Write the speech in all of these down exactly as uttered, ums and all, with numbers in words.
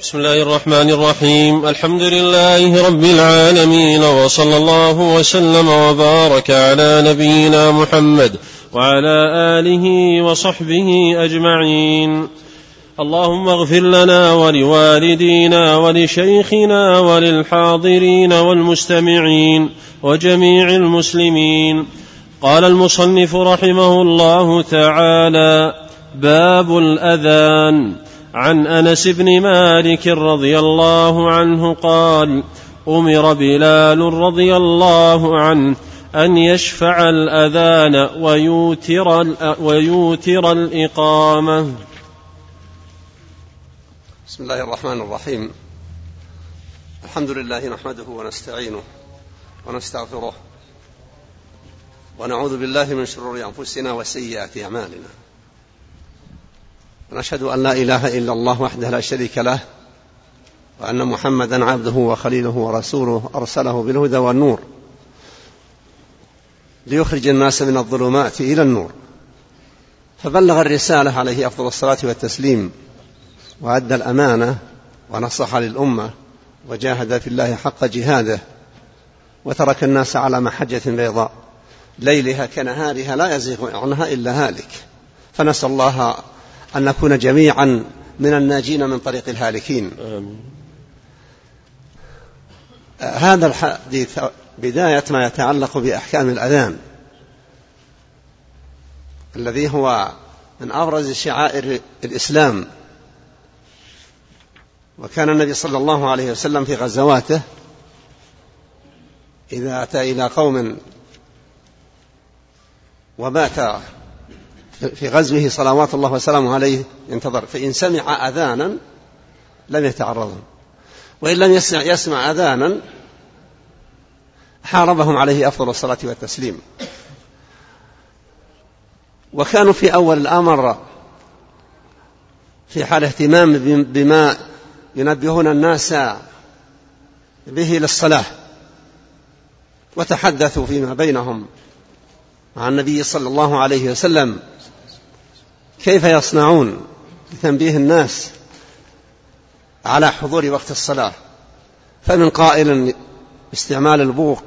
بسم الله الرحمن الرحيم. الحمد لله رب العالمين، وصلى الله وسلم وبارك على نبينا محمد وعلى آله وصحبه أجمعين. اللهم اغفر لنا ولوالدينا ولشيخنا وللحاضرين والمستمعين وجميع المسلمين. قال المصنف رحمه الله تعالى: باب الأذان. عن أنس بن مالك رضي الله عنه قال: أمر بلال رضي الله عنه أن يشفع الأذان ويوتر, ويوتر الإقامة. بسم الله الرحمن الرحيم. الحمد لله نحمده ونستعينه ونستغفره ونعوذ بالله من شرور أنفسنا وسيئات أعمالنا، ونشهد أن لا إله إلا الله وحده لا شريك له، وأن محمدا عبده وخليله ورسوله أرسله بالهدى والنور ليخرج الناس من الظلمات إلى النور، فبلغ الرسالة عليه أفضل الصلاة والتسليم، وأدى الأمانة ونصح للأمة، وجاهد في الله حق جهاده، وترك الناس على محجة بيضاء ليلها كنهارها لا يزيغ عنها إلا هالك. فنسأل الله أن نكون جميعا من الناجين من طريق الهالكين. آمين. هذا الحديث بداية ما يتعلق بأحكام الأذان، الذي هو من أبرز شعائر الإسلام. وكان النبي صلى الله عليه وسلم في غزواته إذا أتى إلى قوم وبات في غزوه صلوات الله وسلامه عليه ينتظر، فإن سمع أذانا لم يتعرضهم، وإن لم يسمع, يسمع أذانا حاربهم عليه أفضل الصلاة والتسليم. وكانوا في أول الأمر في حال اهتمام بما ينبهون الناس به للصلاة، وتحدثوا فيما بينهم مع النبي صلى الله عليه وسلم كيف يصنعون لتنبيه الناس على حضور وقت الصلاة. فمن قائل استعمال البوق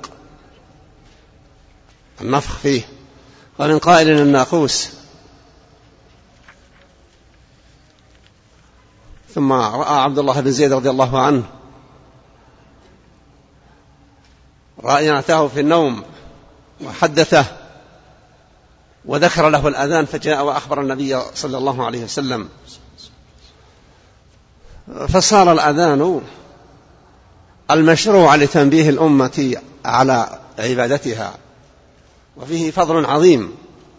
النفخ فيه، ومن قائل الناقوس. ثم رأى عبد الله بن زيد رضي الله عنه رأى أتاه في النوم وحدثه وذكر له الأذان، فجاء وأخبر النبي صلى الله عليه وسلم، فصار الأذان المشروع لتنبيه الأمة على عبادتها، وفيه فضل عظيم.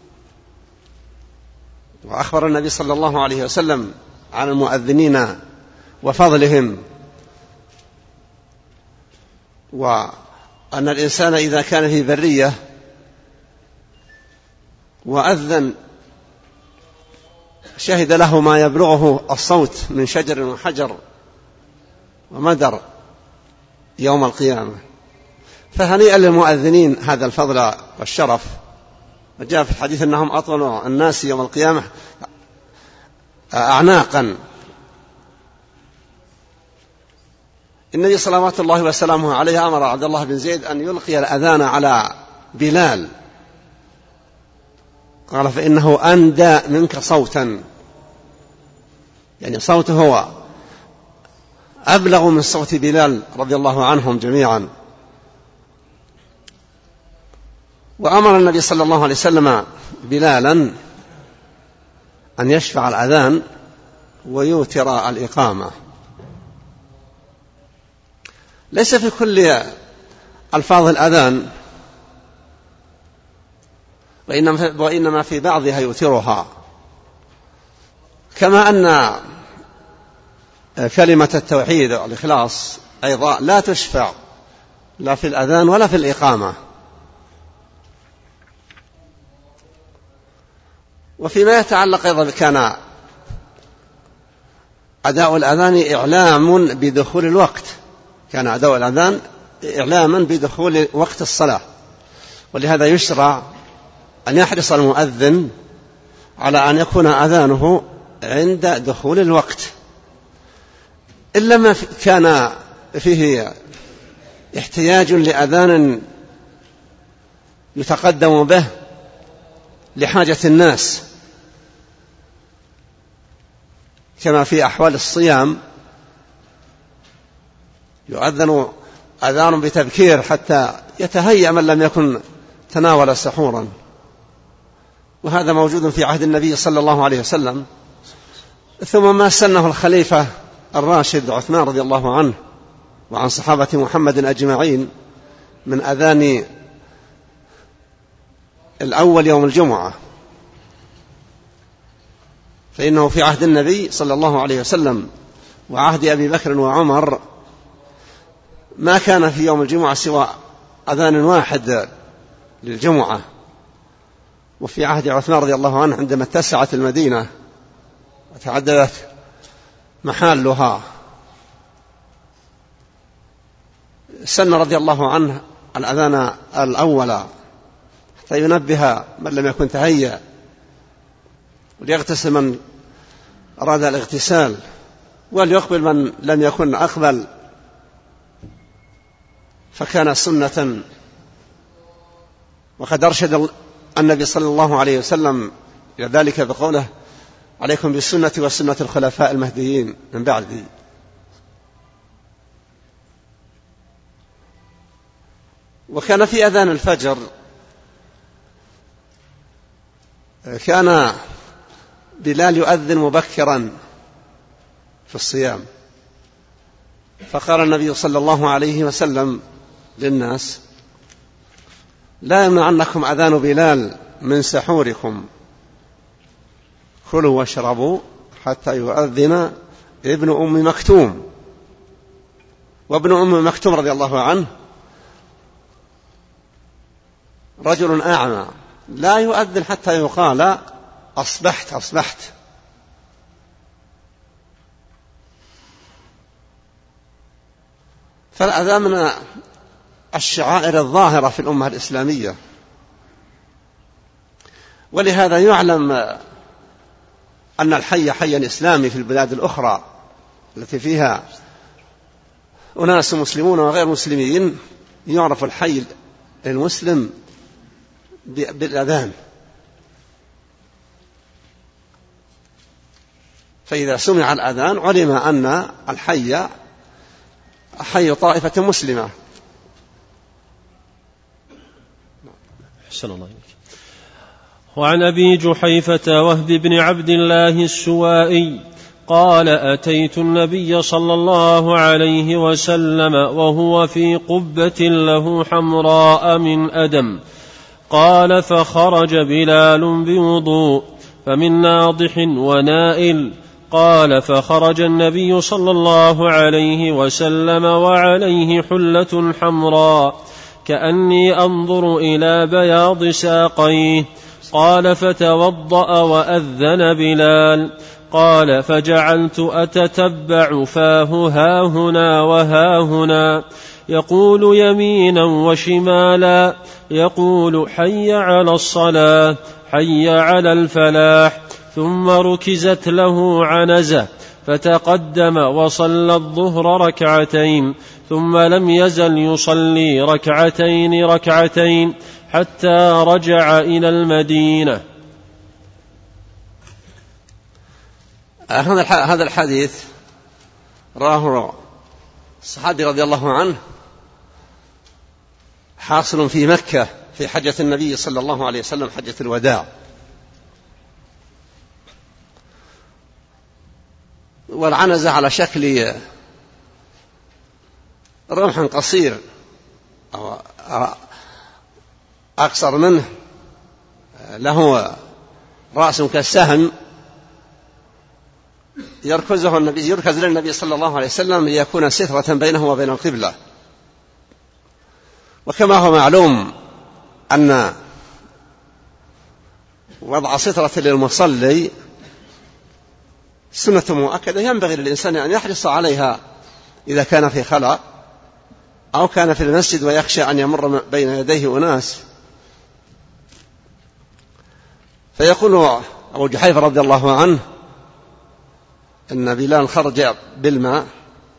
وأخبر النبي صلى الله عليه وسلم عن المؤذنين وفضلهم، وأن الإنسان إذا كان في برية وأذن شهد له ما يبلغه الصوت من شجر وحجر ومدر يوم القيامة. فهنيئا للمؤذنين هذا الفضل والشرف. وجاء في الحديث أنهم أطول الناس يوم القيامة أعناقا. النبي صلوات الله وسلامه عليه أمر عبد الله بن زيد أن يلقي الأذان على بلال، قال: فإنه أندى منك صوتا، يعني صوته هو أبلغ من صوت بلال رضي الله عنهم جميعا. وأمر النبي صلى الله عليه وسلم بلالا أن يشفع الأذان ويوتر الإقامة. ليس في كل ألفاظ الأذان، وإنما في بعضها يوترها، كما أن كلمة التوحيد والإخلاص أيضا لا تشفع لا في الأذان ولا في الإقامة. وفيما يتعلق أيضا كان أداء الأذان إعلام بدخول الوقت، كان أداء الأذان إعلاما بدخول وقت الصلاة، ولهذا يشرع أن يحرص المؤذن على أن يكون أذانه عند دخول الوقت، إلا ما كان فيه احتياج لأذان يتقدم به لحاجة الناس، كما في أحوال الصيام يؤذن أذان بتبكير حتى يتهيأ من لم يكن تناول سحورا، وهذا موجود في عهد النبي صلى الله عليه وسلم. ثم ما سنه الخليفة الراشد عثمان رضي الله عنه وعن صحابة محمد أجمعين من أذان الأول يوم الجمعة، فإنه في عهد النبي صلى الله عليه وسلم وعهد أبي بكر وعمر ما كان في يوم الجمعة سوى أذان واحد للجمعة، وفي عهد عثمان رضي الله عنه عندما اتسعت المدينة وتعددت محالها سن رضي الله عنه الأذان الأول حتى ينبه من لم يكن تهيأ، وليغتسل من أراد الاغتسال، وليقبل من لم يكن أقبل، فكان سنة. وقد أرشد النبي صلى الله عليه وسلم إلى ذلك بقوله: عليكم بالسنة وسنة الخلفاء المهديين من بعدي. وكان في أذان الفجر كان بلال يؤذن مبكرا في الصيام، فقال النبي صلى الله عليه وسلم للناس: لا يمنعنكم أذان بلال من سحوركم، كلوا واشربوا حتى يؤذن ابن أم مكتوم. وابن أم مكتوم رضي الله عنه رجل أعمى لا يؤذن حتى يقال أصبحت أصبحت. فالأذان من الشعائر الظاهرة في الأمة الإسلامية، ولهذا يعلم أن الحي حي إسلامي في البلاد الأخرى التي فيها أناس مسلمون وغير مسلمين، يعرف الحي المسلم بالأذان. فإذا سمع الأذان علم أن الحي حي طائفة مسلمة. أحسن الله إليك. وعن أبي جحيفة وهب بن عبد الله السوائي قال: أتيت النبي صلى الله عليه وسلم وهو في قبة له حمراء من أدم، قال: فخرج بلال بوضوء فمن ناضح ونائل، قال: فخرج النبي صلى الله عليه وسلم وعليه حلة حمراء كأني أنظر إلى بياض ساقيه، قال: فتوضأ وأذن بلال، قال: فجعلت أتتبع فاه هاهنا وهاهنا، يقول يمينا وشمالا، يقول حي على الصلاة حي على الفلاح، ثم ركزت له عنزة فتقدم وصلى الظهر ركعتين، ثم لم يزل يصلي ركعتين ركعتين حتى رجع إلى المدينة. هذا الحديث راه الصحابي رضي الله عنه حاصل في مكة في حجة النبي صلى الله عليه وسلم، حجة الوداع. والعنزة على شكل رمح قصير أو أقصر منه، له رأس كالسهم، يركزه النبي يركز للنبي صلى الله عليه وسلم ليكون سترة بينه وبين القبلة. وكما هو معلوم أن وضع سترة للمصلي سنة مؤكدة ينبغي للإنسان أن يحرص عليها إذا كان في خلاء أو كان في المسجد ويخشى أن يمر بين يديه أناس. فيقول أبو جحيفة رضي الله عنه إن بلال خرج بالماء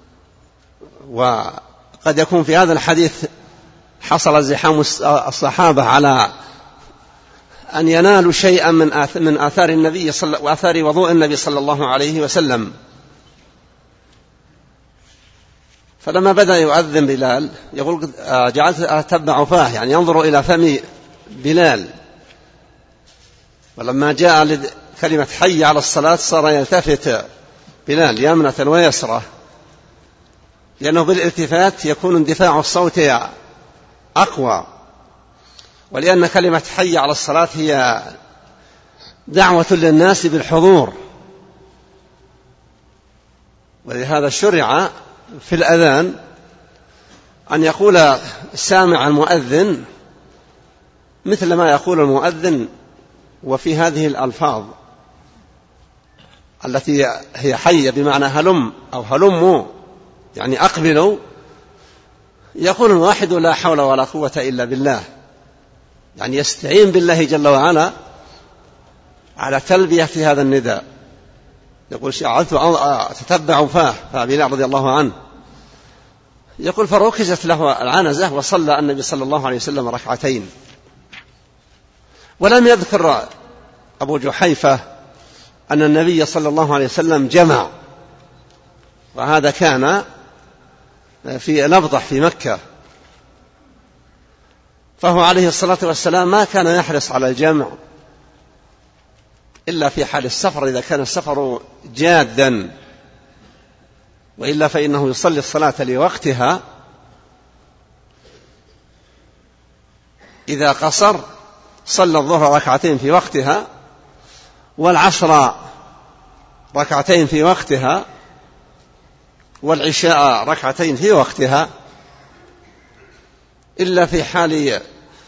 وقد يكون في هذا الحديث حصل زحام الصحابة على أن ينالوا شيئا من آثار النبي صلى وآثار وضوء النبي صلى الله عليه وسلم. فلما بدأ يؤذن بلال يقول جعلت أتبع فاه، يعني ينظر إلى فم بلال، ولما جاء كلمة حي على الصلاة صار يلتفت بلال يمنة ويسرة، لأنه بالالتفات يكون اندفاع الصوت أقوى، ولأن كلمة حي على الصلاة هي دعوة للناس بالحضور، ولهذا شرع في الأذان أن يقول سامع المؤذن مثل ما يقول المؤذن، وفي هذه الألفاظ التي هي حية بمعنى هلم أو هلموا يعني أقبلوا، يقول الواحد لا حول ولا قوة إلا بالله، يعني يستعين بالله جل وعلا على تلبية هذا النداء. يقول شعرت أتتبع فاه فبلال رضي الله عنه يقول فركزت له العنزة وصلى النبي صلى الله عليه وسلم ركعتين. ولم يذكر أبو جحيفة أن النبي صلى الله عليه وسلم جمع، وهذا كان في الأبطح في مكة، فهو عليه الصلاة والسلام ما كان يحرص على الجمع إلا في حال السفر، إذا كان السفر جادا، وإلا فإنه يصلي الصلاة لوقتها. إذا قصر صلى الظهر ركعتين في وقتها، والعصر ركعتين في وقتها، والعشاء ركعتين في وقتها، إلا في حال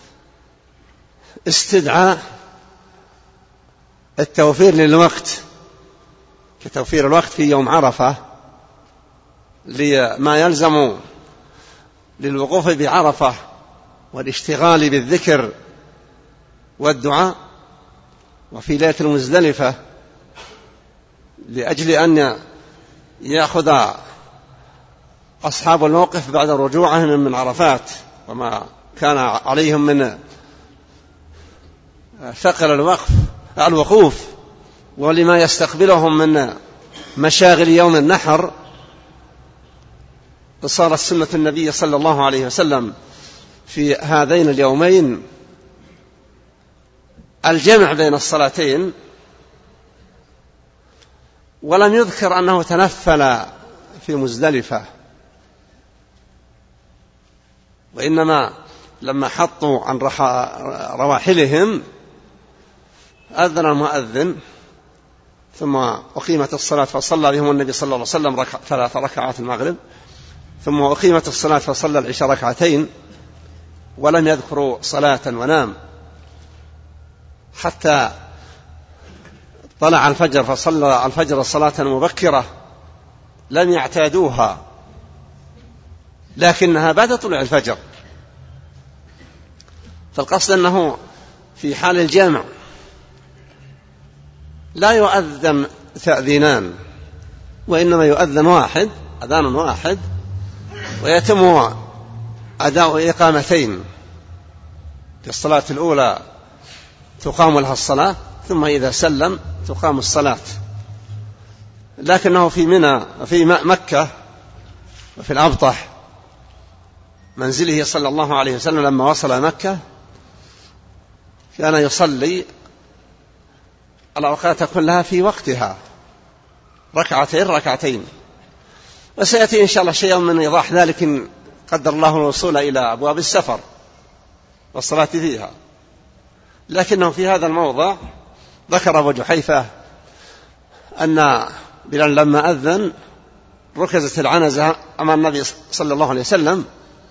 استدعاء التوفير للوقت، كتوفير الوقت في يوم عرفة لما يلزم للوقوف بعرفة والاشتغال بالذكر والدعاء، وفي ليلة المزدلفة لأجل أن يأخذ أصحاب الموقف بعد رجوعهم من عرفات وما كان عليهم من ثقل الوقف الوقوف، ولما يستقبلهم من مشاغل يوم النحر. صارت سنة النبي صلى الله عليه وسلم في هذين اليومين الجمع بين الصلاتين، ولم يذكر أنه تنفل في مزدلفة، وإنما لما حطوا عن رواحلهم أذن المؤذن ثم أقيمت الصلاة فصلى بهم النبي صلى الله عليه وسلم ركع ثلاث ركعات المغرب، ثم أقيمت الصلاة فصلى العشاء ركعتين، ولم يذكروا صلاة ونام حتى طلع الفجر فصلى الفجر صلاة مبكرة لم يعتادوها، لكنها بعد طلوع الفجر. فالقصد أنه في حال الجامع لا يؤذن تأذينان، وإنما يؤذن واحد أذان واحد، ويتم أداء إقامتين. في الصلاة الأولى تقام لها الصلاة، ثم إذا سلم تقام الصلاة. لكنه في منى في مكة وفي الأبطح منزله صلى الله عليه وسلم لما وصل مكة كان يصلي الأوقات كلها في وقتها ركعتين ركعتين. وسيأتي إن شاء الله شيء من إيضاح ذلك إن قدر الله الوصول إلى أبواب السفر والصلاة فيها. لكنه في هذا الموضع ذكر أبو جحيفة أن بلال لما أذن ركزت العنزة أمام النبي صلى الله عليه وسلم،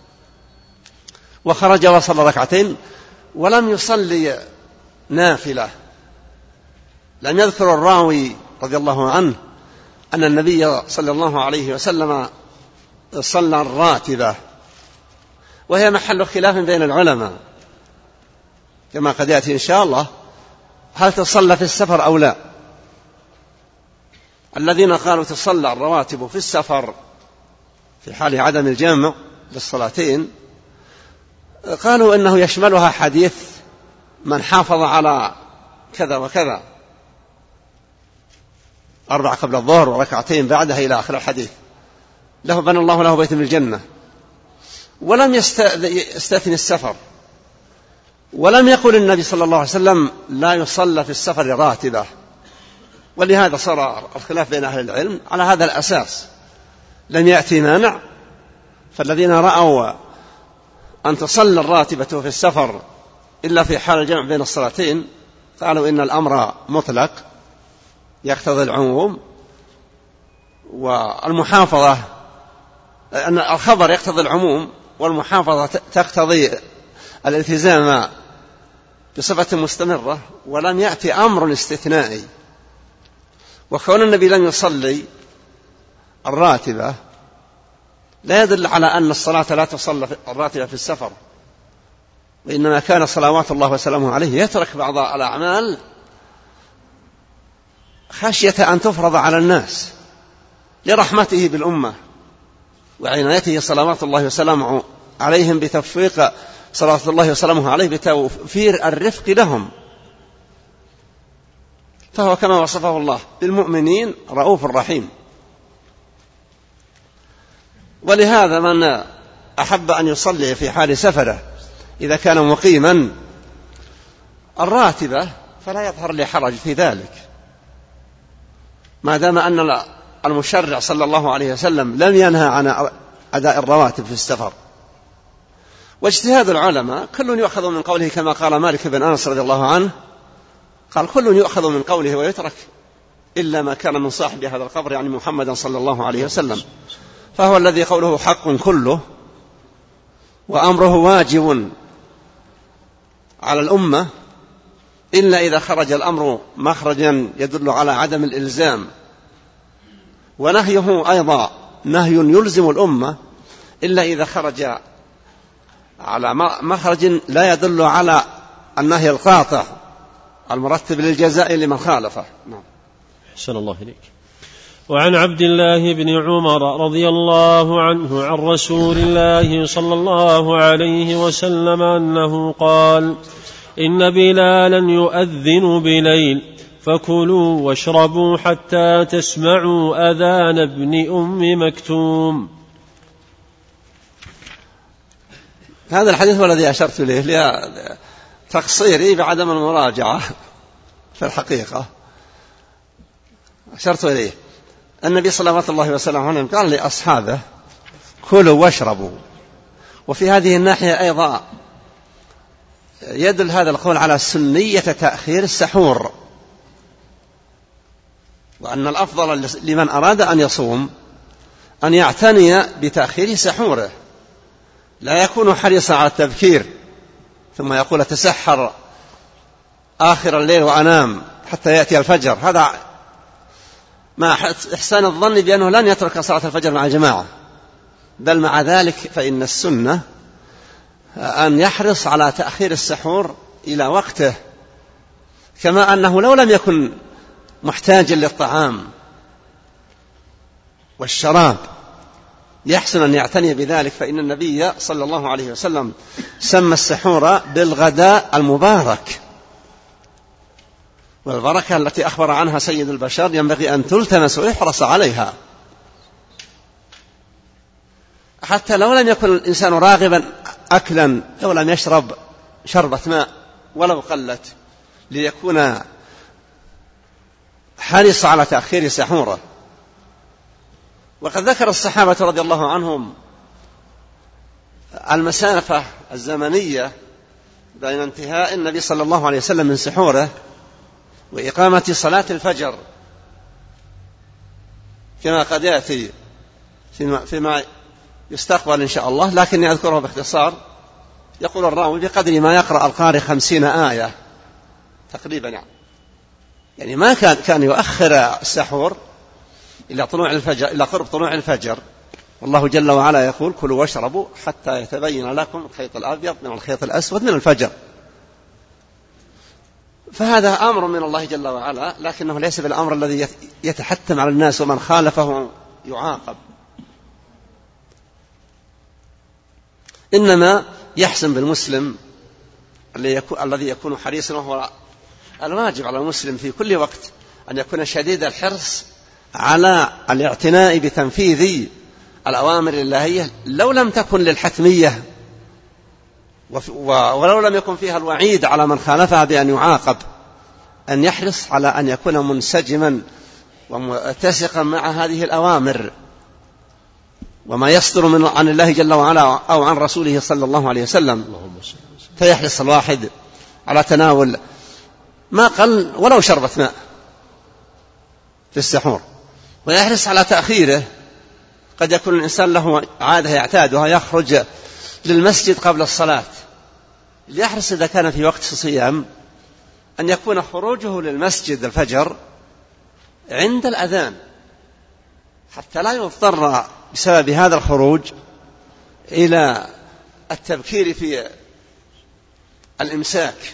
وخرج وصل ركعتين ولم يصلي نافلة. لم يذكر الراوي رضي الله عنه أن النبي صلى الله عليه وسلم صلى الراتبة، وهي محل خلاف بين العلماء كما قد يأتي إن شاء الله، هل تصلى في السفر أو لا. الذين قالوا تصلى الرواتب في السفر في حال عدم الجمع بالصلاتين، قالوا إنه يشملها حديث من حافظ على كذا وكذا، أربع قبل الظهر وركعتين بعدها إلى آخر الحديث، له بنى الله له بيت من الجنة. ولم يستثني السفر، ولم يقل النبي صلى الله عليه وسلم لا يصلى في السفر راتبة، ولهذا صار الخلاف بين أهل العلم على هذا الأساس، لم يأتي مانع. فالذين رأوا أن تصلى الراتبة في السفر إلا في حال الجمع بين الصلاتين قالوا إن الأمر مطلق يقتضي العموم، والمحافظة أن الخبر يقتضي العموم والمحافظة تقتضي الالتزام بصفة مستمرة، ولم يأتي أمر استثنائي. وكون النبي لم يصلي الراتبة لا يدل على أن الصلاة لا تصلى الراتبة في السفر، وإنما كان صلوات الله وسلامه عليه يترك بعض الأعمال خشية أن تفرض على الناس لرحمته بالأمة وعنايته صلوات الله وسلامه عليهم بتفويق صلوات الله وسلامه عليه بتوفير الرفق لهم. فهو كما وصفه الله بالمؤمنين رؤوف رحيم. ولهذا من أحب أن يصلي في حال سفره إذا كان مقيما الراتبة فلا يظهر لي حرج في ذلك، ما دام أن المشرع صلى الله عليه وسلم لم ينهى عن أداء الرواتب في السفر. واجتهاد العلماء كل يؤخذ من قوله، كما قال مالك بن أنس رضي الله عنه قال كل يؤخذ من قوله ويترك إلا ما كان من صاحب هذا القبر، يعني محمد صلى الله عليه وسلم، فهو الذي قوله حق كله وأمره واجب على الأمة، إلا إذا خرج الأمر مخرجا يدل على عدم الإلزام، ونهيه أيضا نهي يلزم الأمة إلا إذا خرج على مخرج لا يدل على النهي القاطع المرتب للجزاء لمن خالفه. نعم. أحسن الله إليك. وعن عبد الله بن عمر رضي الله عنه عن رسول الله صلى الله عليه وسلم أنه قال: إن بلالا يؤذن بليل فكلوا واشربوا حتى تسمعوا أذان ابن أم مكتوم. هذا الحديث هو الذي أشرت إليه لتقصيري بعدم المراجعة. في الحقيقة أشرت إليه النبي صلى الله عليه وسلم قال لأصحابه: كلوا واشربوا. وفي هذه الناحية أيضا يدل هذا القول على سنية تأخير السحور، وأن الأفضل لمن أراد أن يصوم أن يعتني بتأخير سحوره، لا يكون حريصا على التبكير ثم يقول أتسحر آخر الليل وأنام حتى يأتي الفجر، هذا مع إحسان الظن بأنه لن يترك صلاة الفجر مع الجماعة، بل مع ذلك فإن السنة أن يحرص على تأخير السحور إلى وقته، كما أنه لو لم يكن محتاجا للطعام والشراب يحسن أن يعتني بذلك، فإن النبي صلى الله عليه وسلم سمى السحور بالغداء المبارك، والبركة التي أخبر عنها سيد البشر ينبغي أن تلتمس ويحرص عليها، حتى لو لم يكن الإنسان راغبا أكلا، لو لم يشرب شربة ماء ولو قلت، ليكون حرص على تأخير سحوره. وقد ذكر الصحابة رضي الله عنهم المسافة الزمنية بين انتهاء النبي صلى الله عليه وسلم من سحوره وإقامة صلاة الفجر، كما قد يأتي فيما, فيما يستقبل إن شاء الله، لكن أذكره باختصار. يقول الراوي: بقدر ما يقرأ القارئ خمسين آية تقريبا، يعني, يعني ما كان كان يؤخر السحور إلى طلوع الفجر، إلى قرب طلوع الفجر، والله جل وعلا يقول: كلوا واشربوا حتى يتبين لكم الخيط الأبيض من الخيط الأسود من الفجر. فهذا أمر من الله جل وعلا، لكنه ليس بالأمر الذي يتحتم على الناس ومن خالفه يعاقب. إنما يحسن بالمسلم الذي يكون حريصا، وهو الواجب على المسلم في كل وقت أن يكون شديد الحرص على الاعتناء بتنفيذ الأوامر الإلهية لو لم تكن للحتمية، ولو لم يكن فيها الوعيد على من خالفها بأن يعاقب، أن يحرص على أن يكون منسجما ومتسقا مع هذه الأوامر وما يصدر من عن الله جل وعلا أو عن رسوله صلى الله عليه وسلم. فيحرص الواحد على تناول ما قل ولو شربة ماء في السحور، ويحرص على تأخيره. قد يكون الإنسان له عادة يعتادها، يخرج للمسجد قبل الصلاة، ليحرص إذا كان في وقت الصيام أن يكون خروجه للمسجد الفجر عند الأذان، حتى لا يضطر بسبب هذا الخروج إلى التبكير في الإمساك،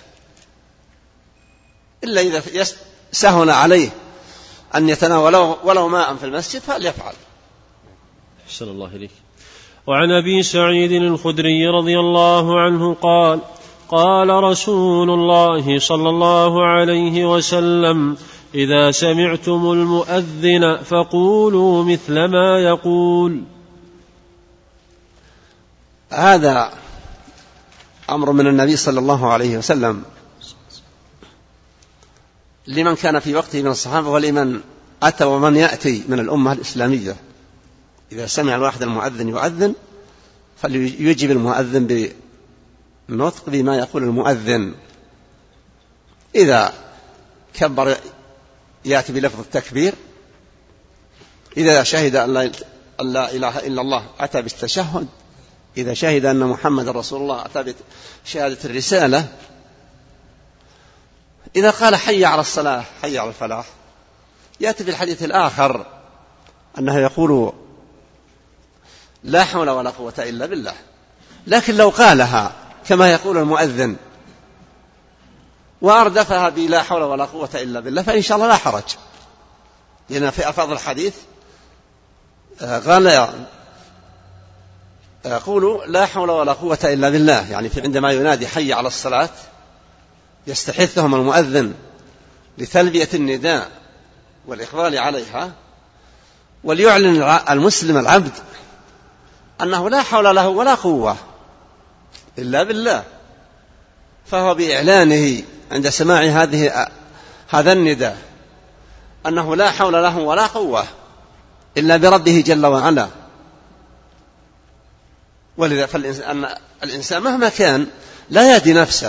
إلا إذا سهل عليه أن يتناول ولو ماء في المسجد فليفعل. أحسن الله إليك. وعن أبي سعيد الخدري رضي الله عنه قال: قال رسول الله صلى الله عليه وسلم: إذا سمعتم المؤذن فقولوا مثل ما يقول. هذا أمر من النبي صلى الله عليه وسلم لمن كان في وقته من الصحابة ولمن أتى ومن يأتي من الأمة الإسلامية. إذا سمع الواحد المؤذن يؤذن فليجب المؤذن بالنطق بما يقول المؤذن. إذا كبر يأتي بلفظ التكبير، إذا شهد أن لا إله إلا الله أتى بالتشهد، إذا شهد أن محمد رسول الله أتى بشهادة الرسالة، إذا قال حي على الصلاة حي على الفلاح. يأتي في الحديث الآخر أنه يقول لا حول ولا قوة إلا بالله. لكن لو قالها كما يقول المؤذن وأردفها بلا حول ولا قوة إلا بالله فإن شاء الله لا حرج، لأن في ألفاظ الحديث قال قولوا لا حول ولا قوة إلا بالله، يعني في عندما ينادي حي على الصلاة يستحثهم المؤذن لتلبية النداء والإقبال عليها، وليعلن المسلم العبد أنه لا حول له ولا قوة إلا بالله، فهو بإعلانه عند سماع هذه هذا النداء أنه لا حول له ولا قوة إلا بربه جل وعلا. ولذا فالإنسان الإنسان مهما كان لا يهدي نفسه.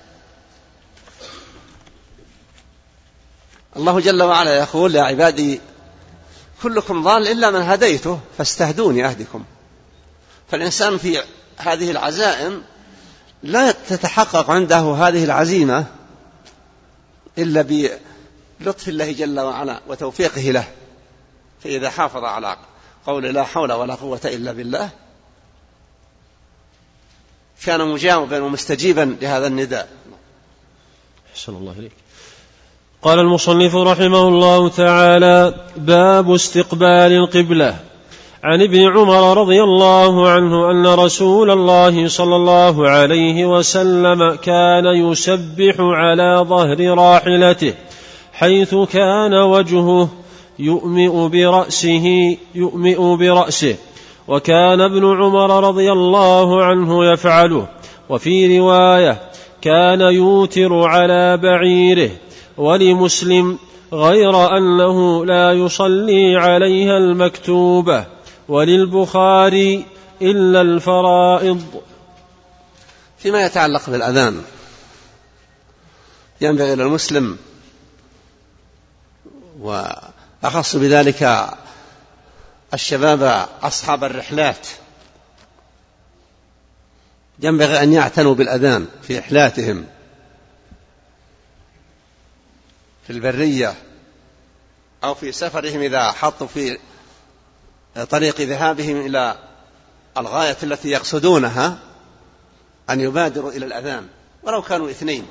الله جل وعلا يقول: يا عبادي كلكم ضال إلا من هديته فاستهدوني أهدكم. فالإنسان في هذه العزائم لا تتحقق عنده هذه العزيمة إلا بلطف الله جل وعلا وتوفيقه له. فإذا حافظ على قول لا حول ولا قوة إلا بالله كان مجاوبا ومستجيبا لهذا النداء. أحسن الله إليك. قال المصنف رحمه الله تعالى: باب استقبال القبلة. عن ابن عمر رضي الله عنه أن رسول الله صلى الله عليه وسلم كان يسبح على ظهر راحلته حيث كان وجهه يؤمئ برأسه يؤمئ برأسه وكان ابن عمر رضي الله عنه يفعله. وفي رواية: كان يوتر على بعيره. ولمسلم: غير أنه لا يصلي عليها المكتوبة. وللبخاري: إلا الفرائض. فيما يتعلق بالأذان ينبغي للمسلم، وأخص بذلك الشباب أصحاب الرحلات، ينبغي أن يعتنوا بالأذان في رحلاتهم في البرية أو في سفرهم، إذا حطوا في طريق ذهابهم إلى الغاية التي يقصدونها أن يبادروا إلى الأذان ولو كانوا اثنين،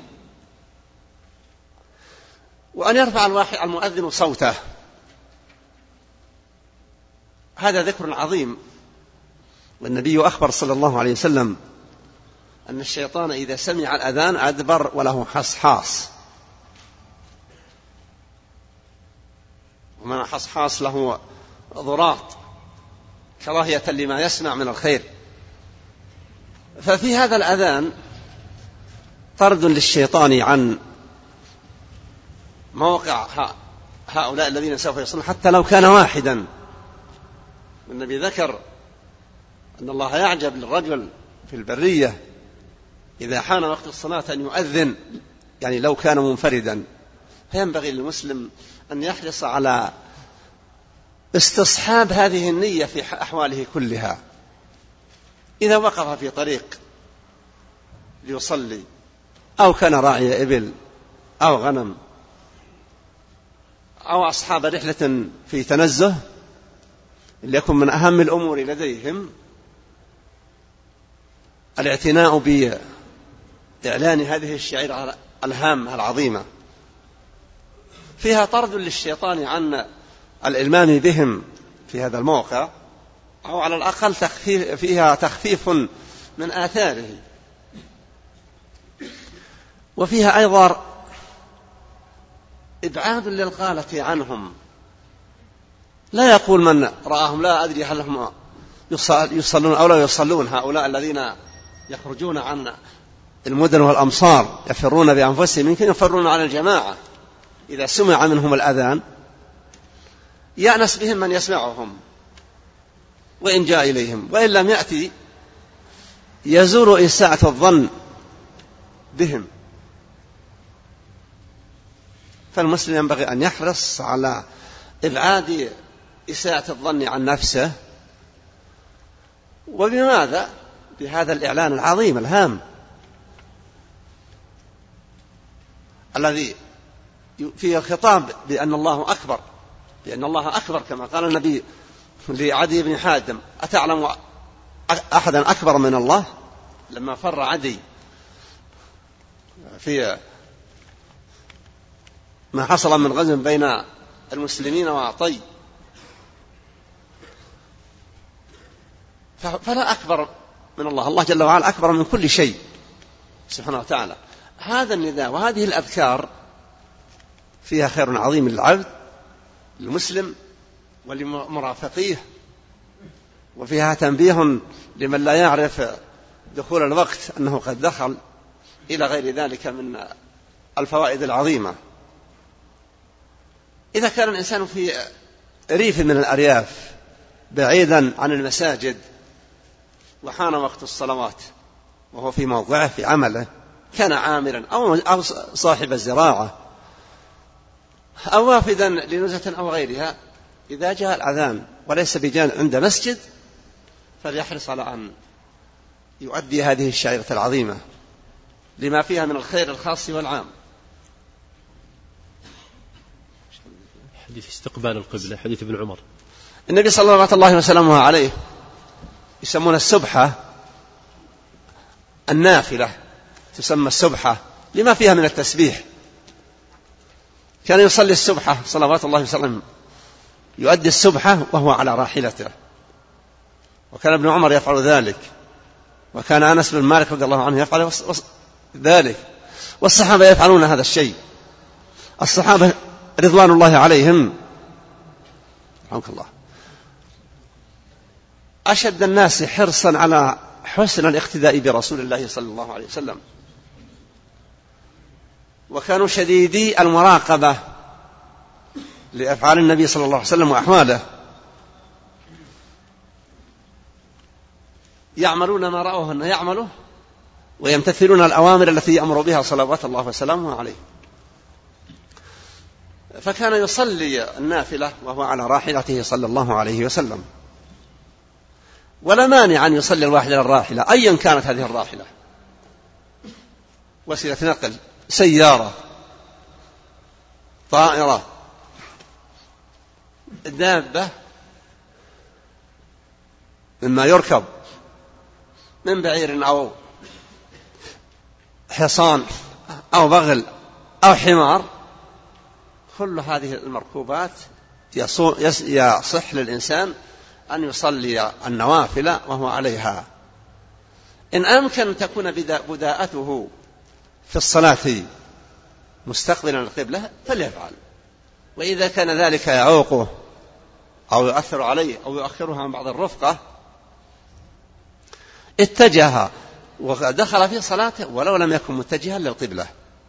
وأن يرفع المؤذن صوته. هذا ذكر عظيم والنبي أخبر صلى الله عليه وسلم أن الشيطان إذا سمع الأذان أدبر وله حصحاص، ومن حصحاص له ضراط كراهية لما يسمع من الخير. ففي هذا الأذان طرد للشيطان عن موقع هؤلاء الذين سوف يصلون حتى لو كان واحدا. النبي ذكر أن الله يعجب للرجل في البرية إذا حان وقت الصلاة أن يؤذن، يعني لو كان منفردا. فينبغي للمسلم أن يحرص على استصحاب هذه النية في أحواله كلها. إذا وقف في طريق ليصلي أو كان راعي إبل أو غنم أو أصحاب رحلة في تنزه ليكن من أهم الأمور لديهم الاعتناء بإعلان هذه الشعيرة الهامة العظيمة، فيها طرد للشيطان عن الإلمام بهم في هذا الموقع، أو على الأقل تخفيف فيها تخفيف من آثاره. وفيها أيضا إبعاد للغالة عنهم. لا يقول من رآهم لا أدري هل هم يصلون أو لا يصلون، هؤلاء الذين يخرجون عن المدن والأمصار يفرون بأنفسهم، يمكن يفرون على الجماعة إذا سمع منهم الأذان، يأنس بهم من يسمعهم وإن جاء إليهم، وإن لم يأتي يزول إساءة الظن بهم. فالمسلم ينبغي أن يحرص على إبعاد إساءة الظن عن نفسه. وبماذا؟ بهذا الإعلان العظيم الهام الذي فيه الخطاب بأن الله أكبر، بأن الله أكبر، كما قال النبي لعدي بن حاتم: أتعلم أحدا أكبر من الله؟ لما فر عدي في ما حصل من غزو بين المسلمين وعطي، فلا أكبر من الله، الله جل وعلا أكبر من كل شيء سبحانه وتعالى. هذا النداء وهذه الأذكار فيها خير عظيم للعبد المسلم ولمرافقيه، وفيها تنبيه لمن لا يعرف دخول الوقت أنه قد دخل، إلى غير ذلك من الفوائد العظيمة. إذا كان الإنسان في ريف من الأرياف بعيدا عن المساجد وحان وقت الصلوات وهو في موضعه في عمله، كان عاملا أو صاحب الزراعة أو وافدا لنزهة أو غيرها، إذا جاء الأذان وليس بجانب عند مسجد فليحرص على أن يؤدي هذه الشعيرة العظيمة لما فيها من الخير الخاص والعام. حديث استقبال القبلة، حديث ابن عمر. النبي صلى الله عليه وسلم عليه يسمون السبحة النافلة، تسمى السبحة لما فيها من التسبيح. كان يصلي السبحة صلوات الله وسلم، يؤدي السبحة وهو على راحلته، وكان ابن عمر يفعل ذلك، وكان أنس بن مالك رضي الله عنه يفعل ذلك، والصحابة يفعلون هذا الشيء. الصحابة رضوان الله عليهم رحمك الله أشد الناس حرصا على حسن الاقتداء برسول الله صلى الله عليه وسلم، وكانوا شديدي المراقبة لأفعال النبي صلى الله عليه وسلم وأحواله، يعملون ما رأوه أنه يعمله ويمتثلون الأوامر التي يأمر بها صلوات الله وسلامه عليه. فكان يصلي النافلة وهو على راحلته صلى الله عليه وسلم، ولا مانع أن يصلي الواحد على الراحلة أيا كانت هذه الراحلة، وسيلة نقل، سيارة، طائرة، دابة مما يركب من بعير أو حصان أو بغل أو حمار، كل هذه المركوبات يصح للإنسان أن يصلي النوافل وهو عليها. إن أمكن أن تكون بداءته في الصلاة مستقبلا القبلة فليفعل، وإذا كان ذلك يعوقه أو يؤثر عليه أو يؤخرها عن بعض الرفقة اتجه ودخل في صلاته ولو لم يكن متجها للقبلة.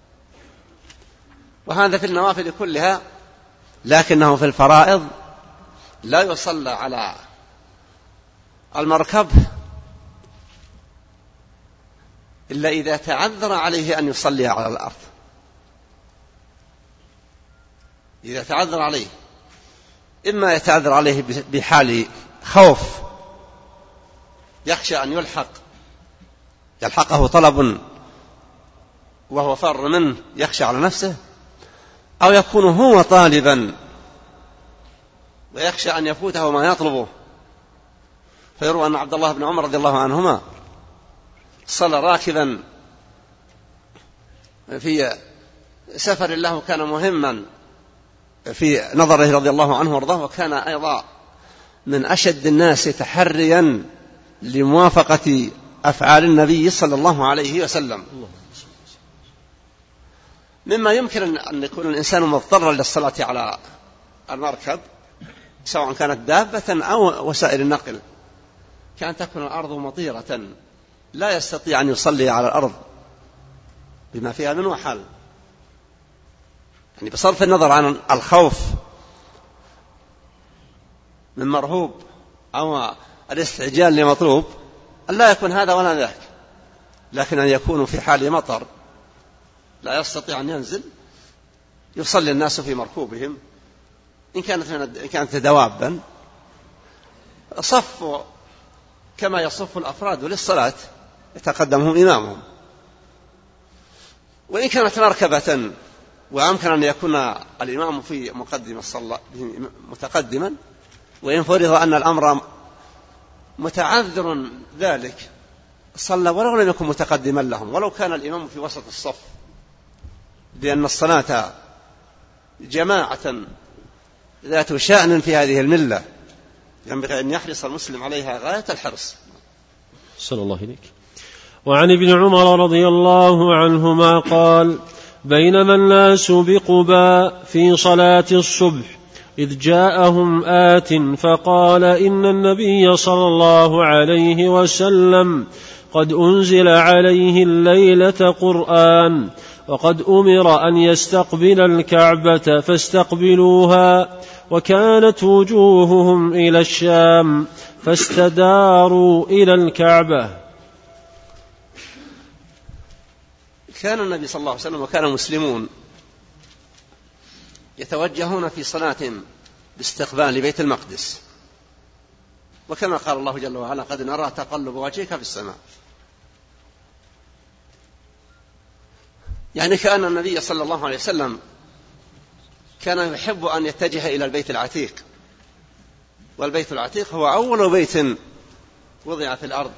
وهذا في النوافل كلها، لكنه في الفرائض لا يصلى على المركب إلا إذا تعذر عليه أن يصلي على الأرض. إذا تعذر عليه، إما يتعذر عليه بحال خوف يخشى أن يلحق يلحقه طلب وهو فار منه يخشى على نفسه، أو يكون هو طالبا ويخشى أن يفوته ما يطلبه. فيروى أن عبد الله بن عمر رضي الله عنهما صلى راكبا في سفر له كان مهما في نظره رضي الله عنه وارضاه، وكان أيضا من أشد الناس تحريا لموافقة أفعال النبي صلى الله عليه وسلم، مما يمكن أن يكون الإنسان مضطرا للصلاة على المركب سواء كانت دابة أو وسائل النقل، كأن تكون الأرض مطيرة لا يستطيع أن يصلي على الأرض بما فيها من وحال، يعني بصرف النظر عن الخوف من مرهوب أو الاستعجال لمطلوب أن لا يكون هذا ولا ذاك، لكن أن يكون في حال مطر لا يستطيع أن ينزل يصلي الناس في مركوبهم إن كانت إن كانت دوابا صفوا كما يصف الأفراد للصلاة يتقدمهم إمامهم. وإن كانت مركبة وأمكن أن يكون الإمام في مقدم الصلاة متقدما، وإن فرض أن الأمر متعذر ذلك صلى ولو لم يكن متقدما لهم ولو كان الإمام في وسط الصف، لأن الصلاة جماعة ذات شأن في هذه الملة ينبغي أن يحرص المسلم عليها غاية الحرص. صلى الله عليك. وعن ابن عمر رضي الله عنهما قال: بينما الناس بقباء في صلاة الصبح إذ جاءهم آت فقال: إن النبي صلى الله عليه وسلم قد أنزل عليه الليلة قرآن، وقد أمر أن يستقبل الكعبة فاستقبلوها، وكانت وجوههم إلى الشام فاستداروا إلى الكعبة. كان النبي صلى الله عليه وسلم وكان المسلمون يتوجهون في صلاتهم باستقبال بيت المقدس، وكما قال الله جل وعلا: قد نرى تقلب وجهك في السماء. يعني كأن النبي صلى الله عليه وسلم كان يحب أن يتجه إلى البيت العتيق، والبيت العتيق هو أول بيت وضع في الأرض،